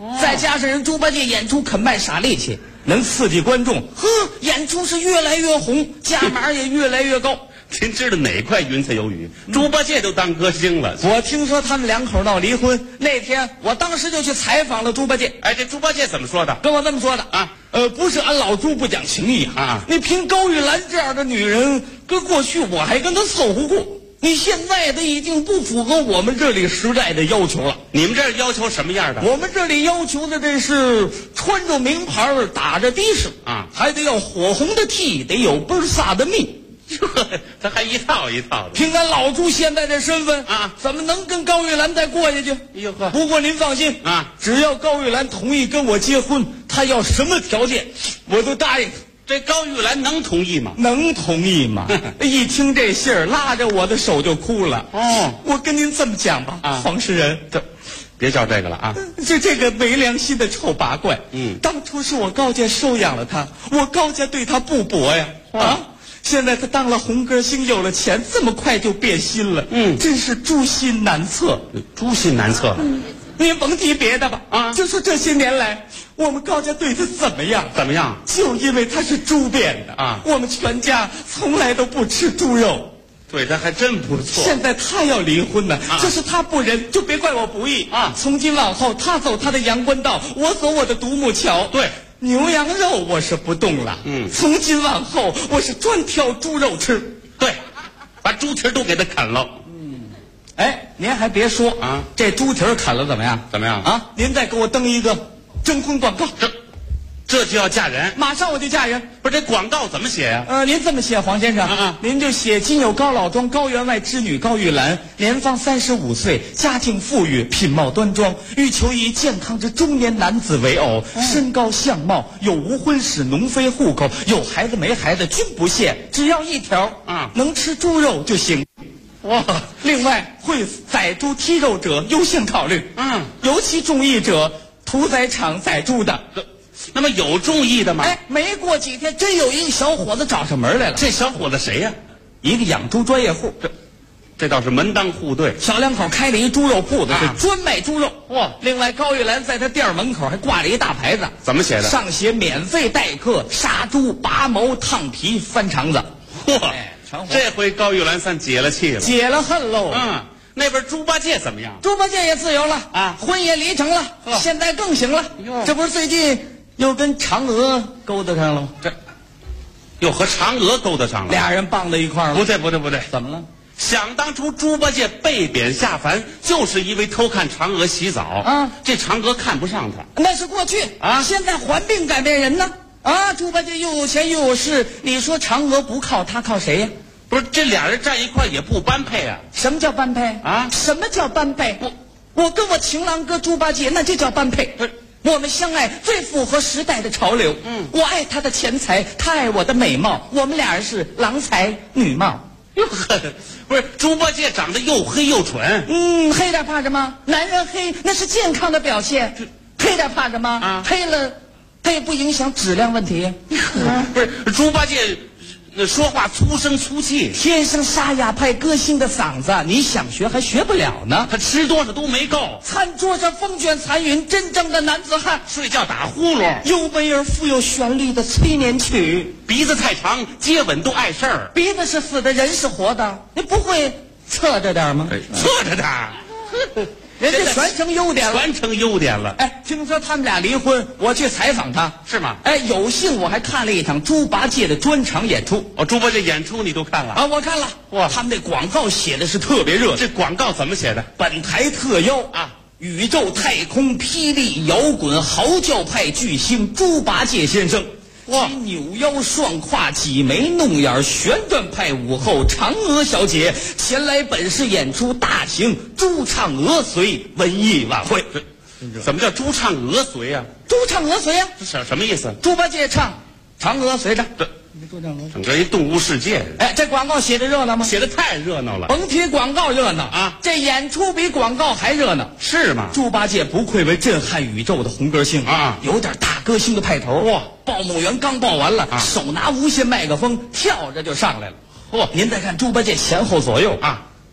Speaker 3: 再加上人猪八戒演出肯卖傻力气，能刺激观众，演出是越来越红，价码也越来越高。
Speaker 9: 您知道哪块云彩有雨？猪八戒都当歌星了。
Speaker 3: 我听说他们两口闹离婚，那天我当时就去采访了猪八戒。
Speaker 9: 哎，这猪八戒怎么说的？
Speaker 3: 跟我这么说的啊，不是俺老猪不讲情义啊，你凭高玉兰这样的女人，跟过去我还跟她凑合过，你现在的已经不符合我们这里时代的要求了。
Speaker 9: 你们这儿要求什么样的？
Speaker 3: 我们这里要求的这是穿着名牌，打着的士啊，还得要火红的 T， 得有倍儿飒的蜜。
Speaker 9: 他还一套一套的。
Speaker 3: 凭俺老朱现在的身份啊，怎么能跟高玉兰再过下去？不过您放心啊，只要高玉兰同意跟我结婚，她要什么条件，我都答应。
Speaker 9: 这高玉兰能同意吗？
Speaker 3: 能同意吗？一听这信儿，拉着我的手就哭了。
Speaker 9: 哦，
Speaker 3: 我跟您这么讲吧，黄世仁，
Speaker 9: 别叫这个了啊！
Speaker 3: 这个没良心的臭八怪，当初是我高家收养了他，我高家对他不薄呀，现在他当了红歌星，有了钱，这么快就变心了，真是诛心难测。
Speaker 9: 诛心难测了。
Speaker 3: 您甭提别的吧，就说这些年来，我们高家对他怎么样？
Speaker 9: 怎么样？
Speaker 3: 就因为他是猪变的啊，我们全家从来都不吃猪肉。
Speaker 9: 对他还真不错。
Speaker 3: 现在他要离婚呢，这是他不仁，就别怪我不义啊。从今往后，他走他的阳关道，我走我的独木桥。
Speaker 9: 对。
Speaker 3: 牛羊肉我是不动了，从今往后我是专挑猪肉吃，
Speaker 9: 对，把猪蹄都给他啃了。
Speaker 3: 哎，您还别说啊，这猪蹄啃了怎么样？
Speaker 9: 怎么样
Speaker 3: 啊？您再给我登一个征婚广告，
Speaker 9: 这就要嫁人，
Speaker 3: 马上我就嫁人。
Speaker 9: 不是这广告怎么写呀？
Speaker 3: 您这么写，黄先生，您就写今有高老庄高员外之女高玉兰，年方35岁，家境富裕，品貌端庄，欲求以健康之中年男子为偶，身高相貌有无婚史，农非户口，有孩子没孩子均不限，只要一条能吃猪肉就行。哇！另外，会宰猪剔肉者优先考虑，尤其中意者，屠宰场宰猪的。
Speaker 9: 那么有中意的吗？
Speaker 3: 哎，没过几天，真有一个小伙子找上门来了。
Speaker 9: 这小伙子谁呀？
Speaker 3: 一个养猪专业户。
Speaker 9: 这倒是门当户对。
Speaker 3: 小两口开了一猪肉铺子，是专卖猪肉。哇！另外，高玉兰在他店门口还挂着一大牌子，
Speaker 9: 怎么写的？
Speaker 3: 上写免费待客，杀猪、拔毛、烫皮、翻肠子。
Speaker 9: 嚯！这回高玉兰算解了气了，
Speaker 3: 解了恨喽。
Speaker 9: 那边猪八戒怎么样？
Speaker 3: 猪八戒也自由了啊，婚也离成了，现在更行了。这不是最近又跟嫦娥勾搭上了吗？
Speaker 9: 这又和嫦娥勾搭上了，
Speaker 3: 俩人傍在一块儿了。
Speaker 9: 不对，
Speaker 3: 怎么了？
Speaker 9: 想当初猪八戒被贬下凡，就是因为偷看嫦娥洗澡啊。这嫦娥看不上他，那是过去啊。现在环境改变人呢啊！猪八戒又有钱又有势，你说嫦娥不靠他，靠谁呀？不是这俩人站一块也不般配啊？什么叫般配啊？什么叫般配？我跟我情郎哥猪八戒那就叫般配。我们相爱最符合时代的潮流。我爱他的钱财，他爱我的美貌，我们俩人是郎才女貌。哟呵，不是猪八戒长得又黑又蠢。黑点怕什么？男人黑那是健康的表现。黑点怕什么？啊，黑了，它也不影响质量问题。不是猪八戒。那说话粗声粗气，天生沙哑派歌星的嗓子，你想学还学不了呢。他吃多少都没够，餐桌上风卷残云，真正的男子汉。睡觉打呼噜，优美而富有旋律的催眠曲。鼻子太长，接吻都碍事儿。鼻子是死的，人是活的，你不会侧着点吗？侧着点。人家全成优点了，全成优点了。哎，听说他们俩离婚，我去采访他，是吗？哎，有幸我还看了一场猪八戒的专场演出。哦，猪八戒演出你都看了啊？我看了。哇，他们那广告写的是特别热。这广告怎么写的？本台特邀啊，宇宙太空霹雳摇滚嚎叫派巨星猪八戒先生。哇！扭腰双胯挤眉弄眼旋转派舞后嫦娥小姐前来本市演出大型猪唱鹅随文艺晚会。什么叫猪唱鹅随啊？猪唱鹅随啊？这什么意思？猪八戒唱，嫦娥随着。整个一动物世界。哎，这广告写的热闹吗？写的太热闹了。甭提广告热闹啊，这演出比广告还热闹。是吗？猪八戒不愧为震撼宇宙的红歌星啊，有点大歌星的派头。哇！报幕员刚报完了，手拿无线麦克风，跳着就上来了。嚯！您再看猪八戒前后左右啊，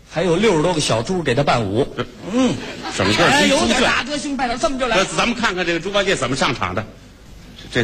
Speaker 3: 还有60多个小猪给他伴舞。
Speaker 9: 整个
Speaker 3: 有点大德行，拜了，这么就来。
Speaker 9: 咱们看看这个猪八戒怎么上场的。这。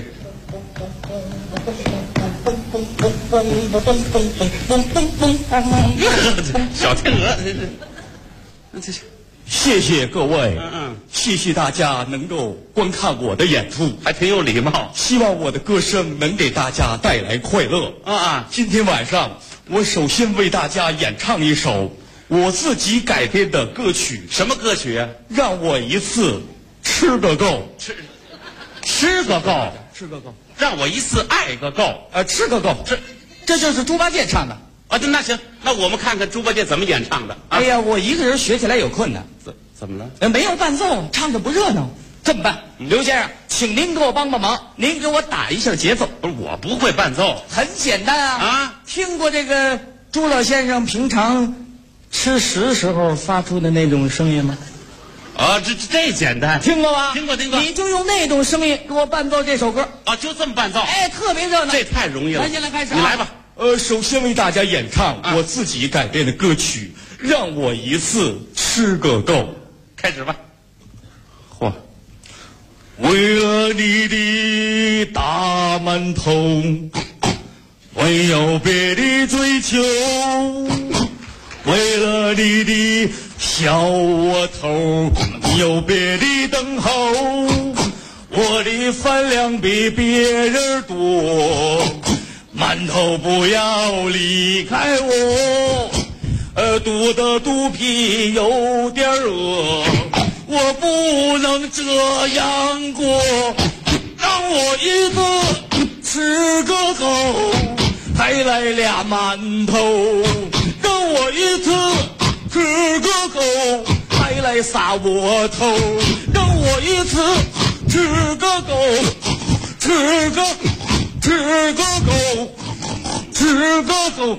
Speaker 9: 小天鹅，这
Speaker 3: 谢谢各位，谢谢大家能够观看我的演出，
Speaker 9: 还挺有礼貌。
Speaker 3: 希望我的歌声能给大家带来快乐。今天晚上我首先为大家演唱一首我自己改编的歌曲。
Speaker 9: 什么歌曲啊？
Speaker 3: 让我一次吃个够，
Speaker 9: 吃个够，
Speaker 3: 吃个够。
Speaker 9: 让我一次爱个够，
Speaker 3: 吃个够，这就是猪八戒唱的
Speaker 9: 啊。那行，那我们看看猪八戒怎么演唱的。
Speaker 3: 哎呀，我一个人学起来有困难。
Speaker 9: 怎么了？
Speaker 3: 没有伴奏，唱着不热闹。这么办，刘先生，请您给我帮忙，您给我打一下节奏。
Speaker 9: 不是，我不会伴奏。
Speaker 3: 很简单啊！听过这个朱老先生平常吃食时候发出的那种声音吗？
Speaker 9: 这简单，
Speaker 3: 听过吧？
Speaker 9: 听过。
Speaker 3: 你就用那种声音给我伴奏这首歌
Speaker 9: 啊，就这么伴奏。
Speaker 3: 特别热闹。
Speaker 9: 这太容易了。
Speaker 3: 咱现在开始，
Speaker 9: 你来吧。
Speaker 3: 首先为大家演唱我自己改编的歌曲《让我一次吃个够》。
Speaker 9: 开始吧。
Speaker 3: 嚯！为了你的大馒头，没有别的追求。为了你的小窝头，有别的等候。我的饭量比别人多，馒头不要离开我。肚的肚皮有点饿，我不能这样过。让我一次吃个够，再来俩馒头。让我一次吃个够，再来仨窝头。让我一次吃个够，吃个够，吃个够。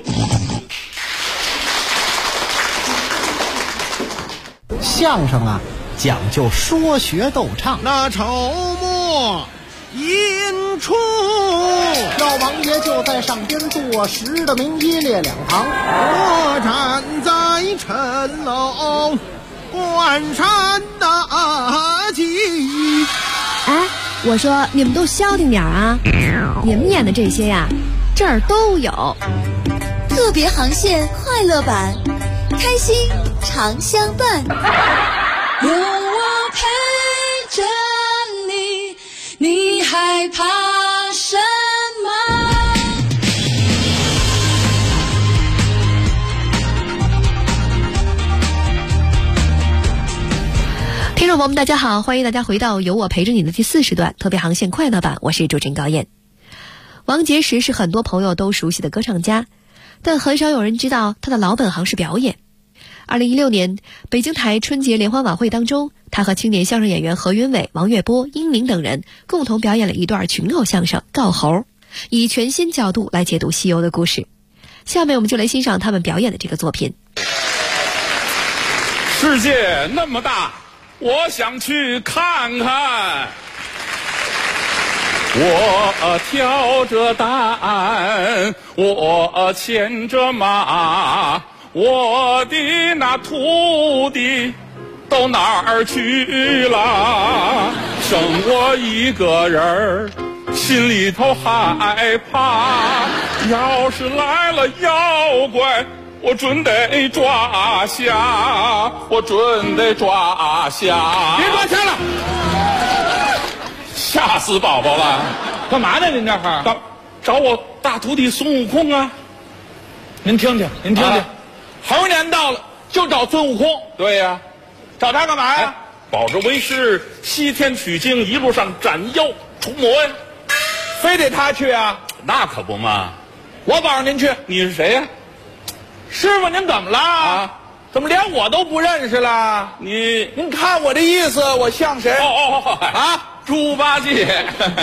Speaker 10: 相声啊，讲究说学逗唱。
Speaker 20: 那筹末引出，
Speaker 10: 老王爷就在上边坐实的名一列两旁。
Speaker 20: 我站在城楼观山大景。
Speaker 11: 哎，我说你们都消停点啊！你们演的这些呀，这儿都有。
Speaker 6: 特别航线快乐版，开心常相伴。有我陪着你，你害怕什么？
Speaker 11: 听众朋友们，大家好，欢迎大家回到有我陪着你的第4时段特别航线快乐版，我是主持人高燕。王杰时是很多朋友都熟悉的歌唱家，但很少有人知道他的老本行是表演。2016年北京台春节联欢晚会当中，他和青年相声演员何云伟、王月波、英明等人共同表演了一段群口相声《告猴》，以全新角度来解读西游的故事。下面我们就来欣赏他们表演的这个作品。
Speaker 15: 世界那么大，我想去看看。我挑着担，我牵着马，我的那徒弟都哪儿去了？剩我一个人儿，心里头害怕。要是来了妖怪，我准得抓下，我准得抓下。别抓下了，吓死宝宝了！干嘛呢？您这儿找我大徒弟孙悟空啊！您听听，您听听，猴年到了就找孙悟空。对呀，找他干嘛呀？保着为师西天取经，一路上斩妖除魔呀！非得他去啊？那可不嘛！我保着您去。你是谁呀？师傅，您怎么了？啊？怎么连我都不认识了？您看我这意思，我像谁？啊！猪八戒，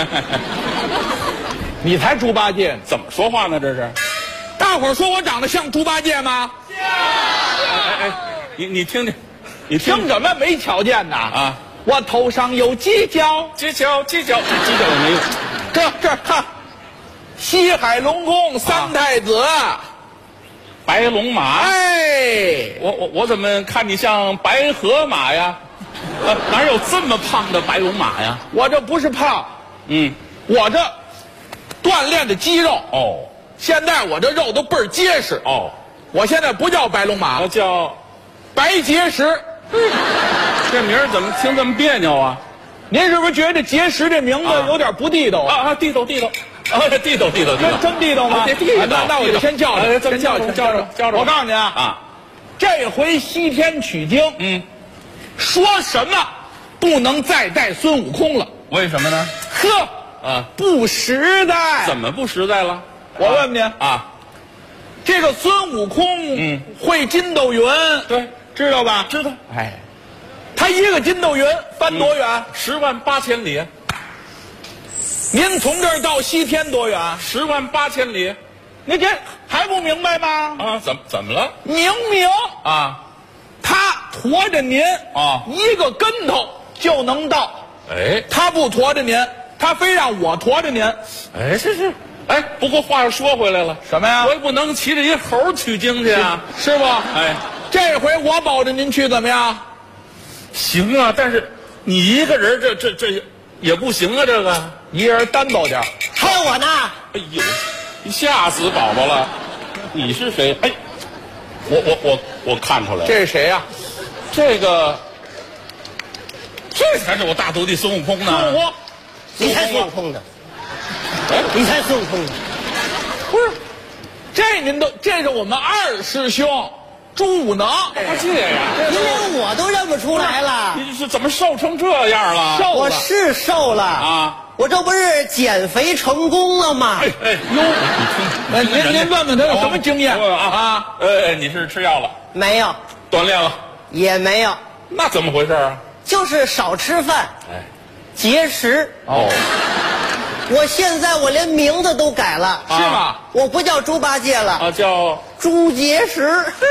Speaker 15: 你才猪八戒，怎么说话呢？这是，大伙儿说我长得像猪八戒吗？像。你听听，你听什么没瞧见呐？啊，我头上有犄角，犄角也没有。这看，西海龙宫三太子，白白龙马。
Speaker 14: 哎，
Speaker 15: 我怎么看你像白河马呀？哪有这么胖的白龙马呀？
Speaker 14: 我这不是胖，我这锻炼的肌肉。
Speaker 15: 哦，
Speaker 14: 现在我这肉都倍儿结实。
Speaker 15: 哦，
Speaker 14: 我现在不叫白龙马，
Speaker 15: 我叫
Speaker 14: 白结实。
Speaker 15: 这名儿怎么听这么别扭啊？
Speaker 14: 您是不是觉得结实这名字有点不地道
Speaker 15: 啊？地道。地道，
Speaker 14: 真地道吗？
Speaker 15: 地道。
Speaker 14: 那我就先叫他，先叫着。我告诉你啊，这回西天取经，说什么不能再带孙悟空了？
Speaker 15: 为什么呢？
Speaker 14: 不实在。
Speaker 15: 怎么不实在了？
Speaker 14: 我问问您
Speaker 15: 啊，
Speaker 14: 这个孙悟空，会筋斗云，
Speaker 15: 对，
Speaker 14: 知道吧？
Speaker 15: 知道。
Speaker 14: 哎，他一个筋斗云翻多远
Speaker 15: ？108000里。
Speaker 14: 您从这儿到西天多远
Speaker 15: ？108000里。
Speaker 14: 您这还不明白吗？
Speaker 15: 啊，怎么了？
Speaker 14: 明啊，他驮着您一个跟头就能到。
Speaker 15: 哎，
Speaker 14: 他不驮着您，他非让我驮着您。
Speaker 15: 哎，是。哎，不过话又说回来了，
Speaker 14: 什么呀？
Speaker 15: 我也不能骑着一猴取经去啊，
Speaker 14: 是不？
Speaker 15: 哎，
Speaker 14: 这回我保着您去怎么样？
Speaker 15: 行啊，但是你一个人这也不行啊，这个
Speaker 14: 一人单包点。
Speaker 10: 还有我呢。
Speaker 15: 哎呦，你吓死宝宝了！你是谁？哎，我看出来了，
Speaker 14: 这是谁呀？
Speaker 15: 这才是我大徒弟孙悟空呢。
Speaker 14: 孙悟空，
Speaker 10: 你才孙悟空呢。你才孙悟空呢。
Speaker 14: 不是，这是我们二师兄朱武能。
Speaker 15: 这呀，
Speaker 10: 您连我都认不出来了。
Speaker 15: 你是怎么瘦成这样了？
Speaker 10: 我是瘦了
Speaker 15: 啊！
Speaker 10: 我这不是减肥成功了吗？
Speaker 14: 您问问他有什么经验啊？
Speaker 15: 你是吃药了？
Speaker 10: 没有。
Speaker 15: 锻炼了？
Speaker 10: 也没有。
Speaker 15: 那怎么回事啊？
Speaker 10: 就是少吃饭，节食。
Speaker 15: 哦。
Speaker 10: 我现在我连名字都改了，
Speaker 14: 是吗？
Speaker 10: 我不叫猪八戒了，
Speaker 15: 啊，叫
Speaker 10: 朱节食。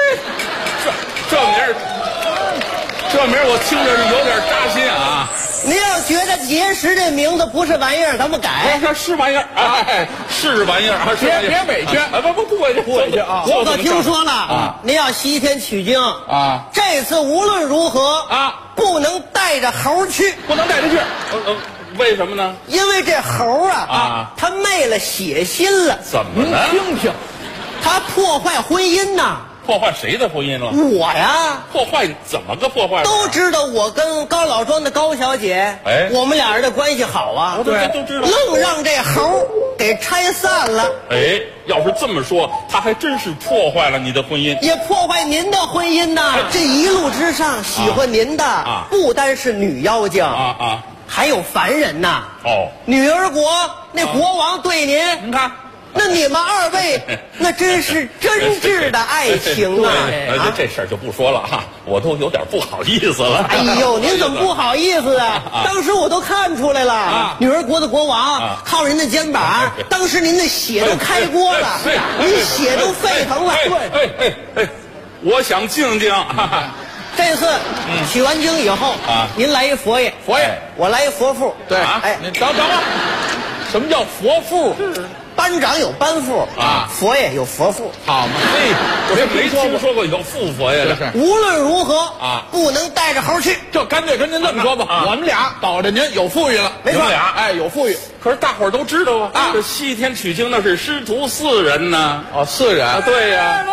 Speaker 15: 这名我听着是有点扎心啊！
Speaker 10: 您要觉得节食这名字不是玩意儿，咱们改。
Speaker 15: 是玩意儿，哎，是玩意儿，
Speaker 14: 别委屈，不委屈啊！
Speaker 10: 我可听说了，您要西天取经
Speaker 14: 啊，
Speaker 10: 这次无论如何
Speaker 14: 啊，
Speaker 10: 不能带着猴去，
Speaker 14: 不能带着去。
Speaker 15: 为什么呢？
Speaker 10: 因为这猴他昧了血心了。
Speaker 15: 怎么了？
Speaker 14: 您听听，
Speaker 10: 他破坏婚姻呐。
Speaker 15: 破坏谁的婚姻了？
Speaker 10: 我呀。
Speaker 15: 破坏怎么个破坏？
Speaker 10: 都知道我跟高老庄的高小姐，我们俩人的关系好啊。
Speaker 15: 对，都知道。
Speaker 10: 愣让这猴给拆散了。
Speaker 15: 哎，要是这么说，他还真是破坏了你的婚姻，
Speaker 10: 也破坏您的婚姻呐。这一路之上，喜欢您的不单是女妖精还有凡人呐。女儿国那国王对您，
Speaker 14: 你看。
Speaker 10: 那你们二位，那真是真挚的爱情啊！
Speaker 15: 这事儿就不说了哈，我都有点不好意思了。
Speaker 10: 哎呦，您怎么不好意思啊？当时我都看出来了，女儿国的国王靠您的肩膀，当时您的血都开锅了，您血都沸腾了。
Speaker 15: 对，我想静静。
Speaker 10: 这次取完经以后您来一佛爷，我来一佛父。
Speaker 14: 对，哎，你等等，什么叫佛父？
Speaker 10: 班长有班父佛爷有佛父，
Speaker 14: 好嘛？
Speaker 15: 我也没听说过有父佛爷的事。
Speaker 10: 无论如何不能带着猴去，
Speaker 14: 就干脆跟您这么说吧，我们俩保着您有富裕了，
Speaker 10: 没错。
Speaker 14: 有富裕。
Speaker 15: 可是大伙儿都知道啊，这西天取经那是师徒4人呢。
Speaker 14: 4人。
Speaker 15: 对呀。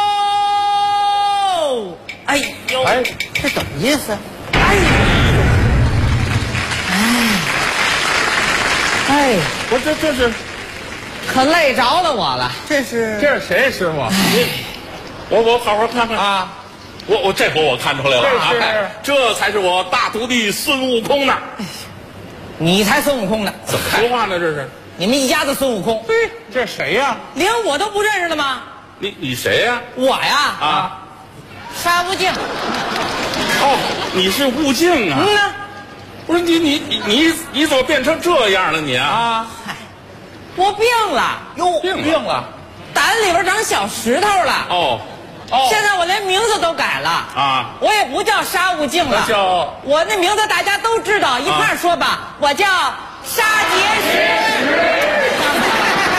Speaker 10: 哎呦，这怎么意思？
Speaker 15: 我这是。
Speaker 10: 可累着了我了，这是
Speaker 14: 谁师傅？
Speaker 15: 我好好看看啊！我这回我看出来了啊！这才是我大徒弟孙悟空呢！
Speaker 10: 你才孙悟空呢？
Speaker 15: 怎么说话呢？这是
Speaker 10: 你们一家子孙悟空？
Speaker 14: 这谁呀？
Speaker 10: 连我都不认识了吗？
Speaker 15: 你谁呀？
Speaker 10: 我呀沙悟净。
Speaker 15: 你是悟净啊？不是你怎么变成这样了你啊？
Speaker 10: 我病了，
Speaker 14: 病了，
Speaker 10: 胆里边长小石头了。现在我连名字都改了我也不叫沙悟净了，我那名字大家都知道，一块说吧，我叫沙结石。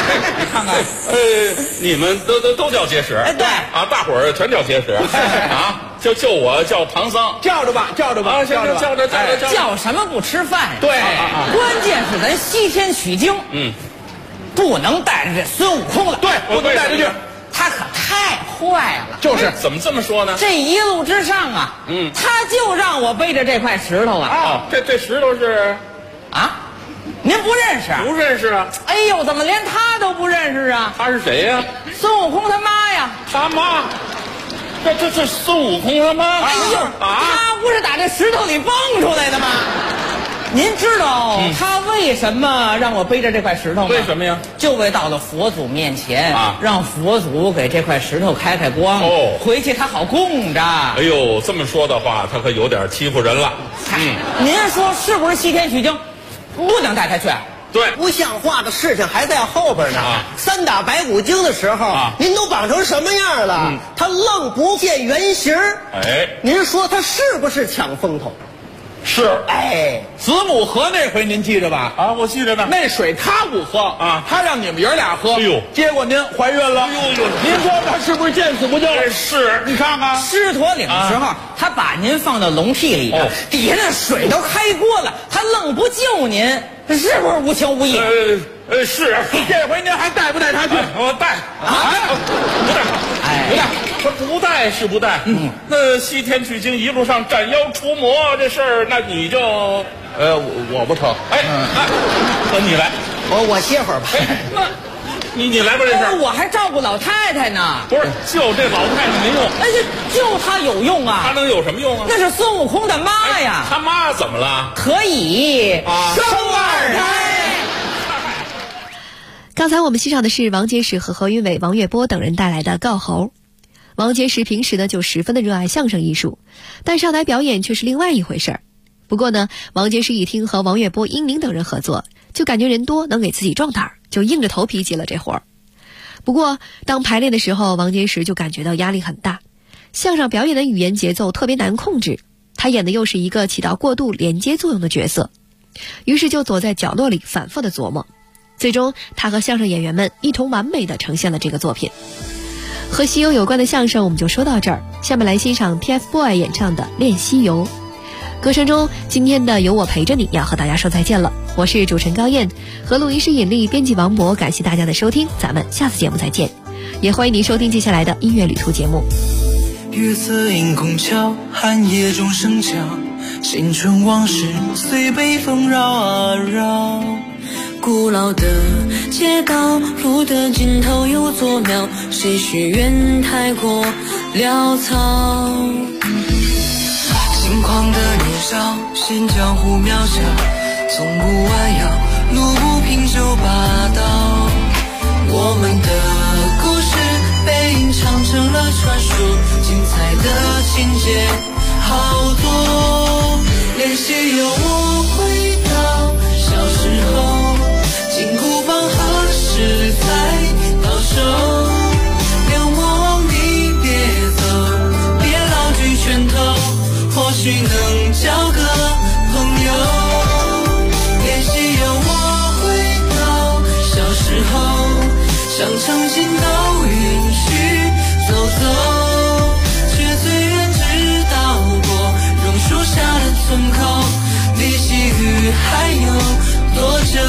Speaker 14: 看看。
Speaker 15: 你们都叫结石？
Speaker 14: 哎，对
Speaker 15: 啊，大伙儿全叫结石啊。就我叫唐僧，
Speaker 14: 叫着吧，叫着吧，
Speaker 15: 叫着，
Speaker 14: 叫什么不吃饭呀？
Speaker 15: 对，
Speaker 14: 关键是咱西天取经，不能带着这孙悟空了，
Speaker 15: 对，不能带着去，
Speaker 14: 他可太坏了。
Speaker 15: 就是怎么这么说呢？
Speaker 14: 这一路之上啊，他就让我背着这块石头啊。
Speaker 15: 这石头是
Speaker 14: 啊，您不认识？
Speaker 15: 不认识啊。
Speaker 14: 哎呦，怎么连他都不认识啊？
Speaker 15: 他是谁呀？
Speaker 14: 孙悟空他妈呀。
Speaker 15: 他妈。这孙悟空他妈！
Speaker 14: 哎呦，他不是打这石头里蹦出来的吗？您知道他为什么让我背着这块石头吗？
Speaker 15: 为什么呀？
Speaker 14: 就为到了佛祖面前让佛祖给这块石头开光，回去他好供着。
Speaker 15: 哎呦，这么说的话，他可有点欺负人了。
Speaker 14: 您说是不是西天取经不能带他去？
Speaker 15: 对，
Speaker 10: 不像话的事情还在后边呢。三打白骨精的时候，您都绑成什么样了？他愣不见原形。
Speaker 15: 哎，
Speaker 10: 您说他是不是抢风头？
Speaker 15: 是。
Speaker 14: 哎，
Speaker 16: 子母河那回您记着吧？
Speaker 15: 啊，我记着呢。
Speaker 16: 那水他不喝
Speaker 15: 啊，
Speaker 16: 他让你们爷俩喝。
Speaker 15: 哎呦，
Speaker 16: 结果您怀孕了。
Speaker 15: 哎呦，
Speaker 16: 您说他是不是见死不救？
Speaker 15: 是。
Speaker 16: 你看看
Speaker 14: 狮驼岭的时候，他把您放到笼屉里头，底下那水都开锅了，他愣不救您，是不是无情无义？
Speaker 15: 是。
Speaker 16: 这回您还带不带他去？
Speaker 15: 我带不带。不带。他不带是不带。那西天取经一路上斩妖除魔这事儿，那你就
Speaker 16: 我不成。
Speaker 15: 那你来，
Speaker 10: 我歇会儿吧。
Speaker 15: 那你来吧，这事儿。
Speaker 14: 我还照顾老太太呢。
Speaker 15: 不是，就这老太太没用。
Speaker 14: 哎呀，就她有用啊。
Speaker 15: 她能有什么用啊？
Speaker 14: 那是孙悟空的妈呀。
Speaker 15: 他妈怎么了？
Speaker 14: 可以生二胎。
Speaker 11: 刚才我们欣赏的是王杰石和何云伟、王月波等人带来的《告猴》。王杰石平时呢就十分的热爱相声艺术，但上台表演却是另外一回事儿。不过呢，王杰石一听和王月波、英宁等人合作，就感觉人多能给自己壮胆儿，就硬着头皮接了这活儿。不过当排练的时候，王杰石就感觉到压力很大，相声表演的语言节奏特别难控制，他演的又是一个起到过渡连接作用的角色，于是就躲在角落里反复的琢磨。最终他和相声演员们一同完美的呈现了这个作品。和西游有关的相声我们就说到这儿，下面来欣赏 TFBOYS 演唱的《恋西游》。歌声中今天的有我陪着你要和大家说再见了，我是主持人高燕，和录音师尹丽，编辑王博，感谢大家的收听，咱们下次节目再见，也欢迎您收听接下来的音乐旅途节目。
Speaker 1: 月色映宫桥，寒夜钟声敲，青春往事随北风绕啊绕。
Speaker 23: 古老的街道，路的尽头有座庙，谁许愿太过潦草。
Speaker 1: 轻狂的年少，嫌江湖渺小，从不弯腰，路不平就霸道。我们的故事被吟唱成了传说，精彩的情节好多。练习有我回到小时候，金箍棒何时才到手？别忘你别走，别老举拳头，或许能交个朋友。练习有我回到小时候，想曾经都允许走走，却最远只到过榕树下的村口，离细雨还有多久？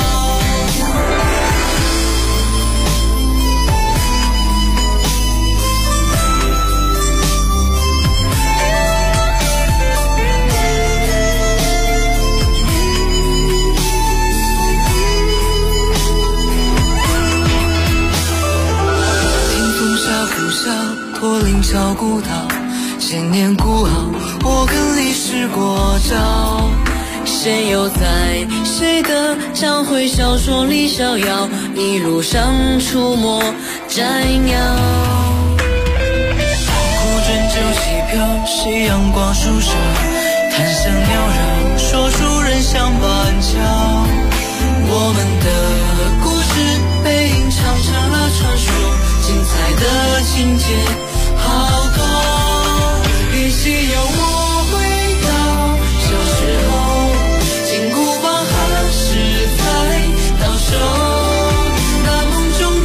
Speaker 1: 驼铃敲古道，千年孤傲，我跟历史过招。
Speaker 23: 谁又在谁的章回小说里逍遥，一路上出没摘鸟。
Speaker 1: 古镇酒旗飘，夕阳光树梢，檀香缭绕，说书人相板桥。我们的故事被吟唱成了传说，精彩的情节好多。练习有我回到小时候，金箍棒何时才到手？那梦中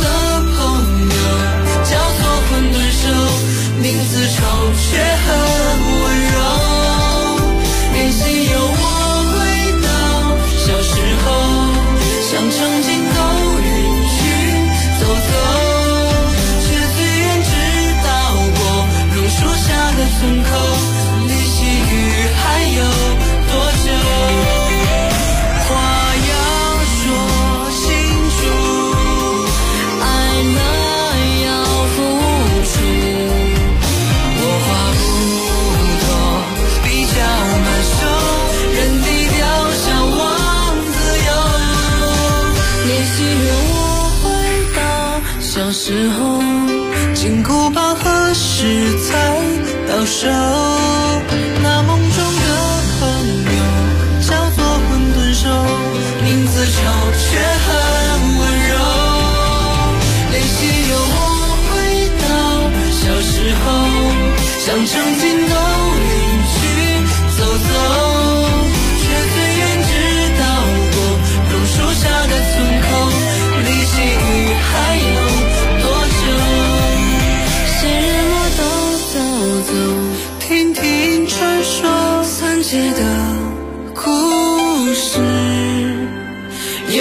Speaker 23: 走，却最远只到过榕树下的村口，离细雨还有多久？话要说清楚，爱了要付出，我话不多，比较慢熟，人低调向往自由。联系让我回到小时候，金箍棒何时才到手？那梦中的朋友叫做混沌手，名字丑却很温柔。联系有我回到小时候，想曾经都允许走走，却最远只到过榕树下的村口，离细雨还有多久？谁人我都走走，听听传说三界的故事。有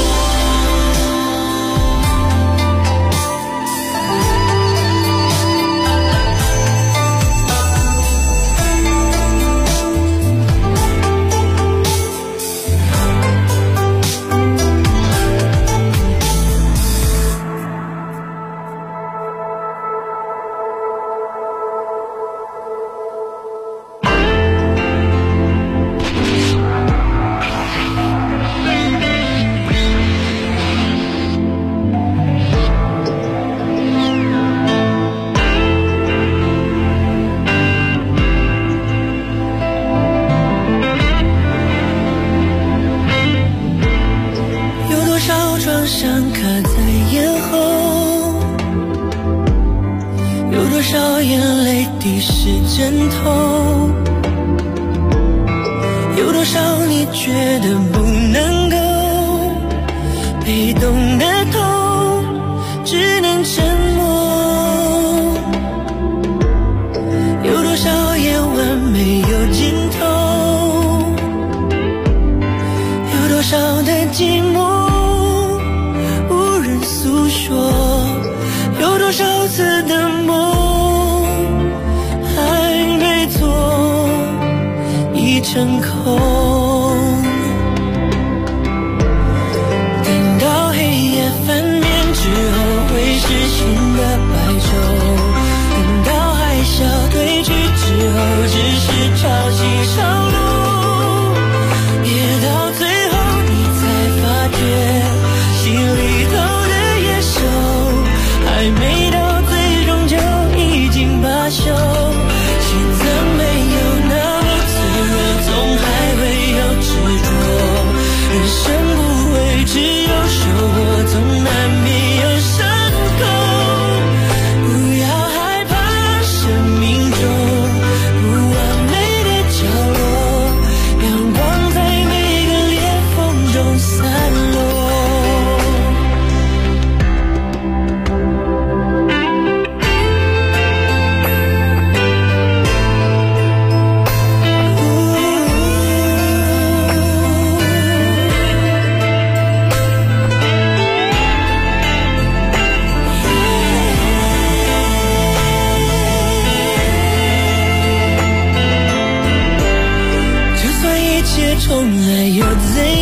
Speaker 23: 多少创伤卡在咽喉，有多少眼泪滴湿枕头，有多少你觉得不能够，被动的痛只能沉默，有多少夜晚没有尽头，有多少的寂寞无人诉说，有多少次的梦还没做已成空。等到黑夜翻面之后会是新的白昼，等到海啸退去之后只是潮起潮落，也到最后你才发觉心里头的野兽还没到最终就已经罢休。现在没有那么脆弱，总还会有执着，人生不会只有收获，总难免有伤口。不要害怕生命中不完美的角落，阳光在每个裂缝中散落。就算一切重来又怎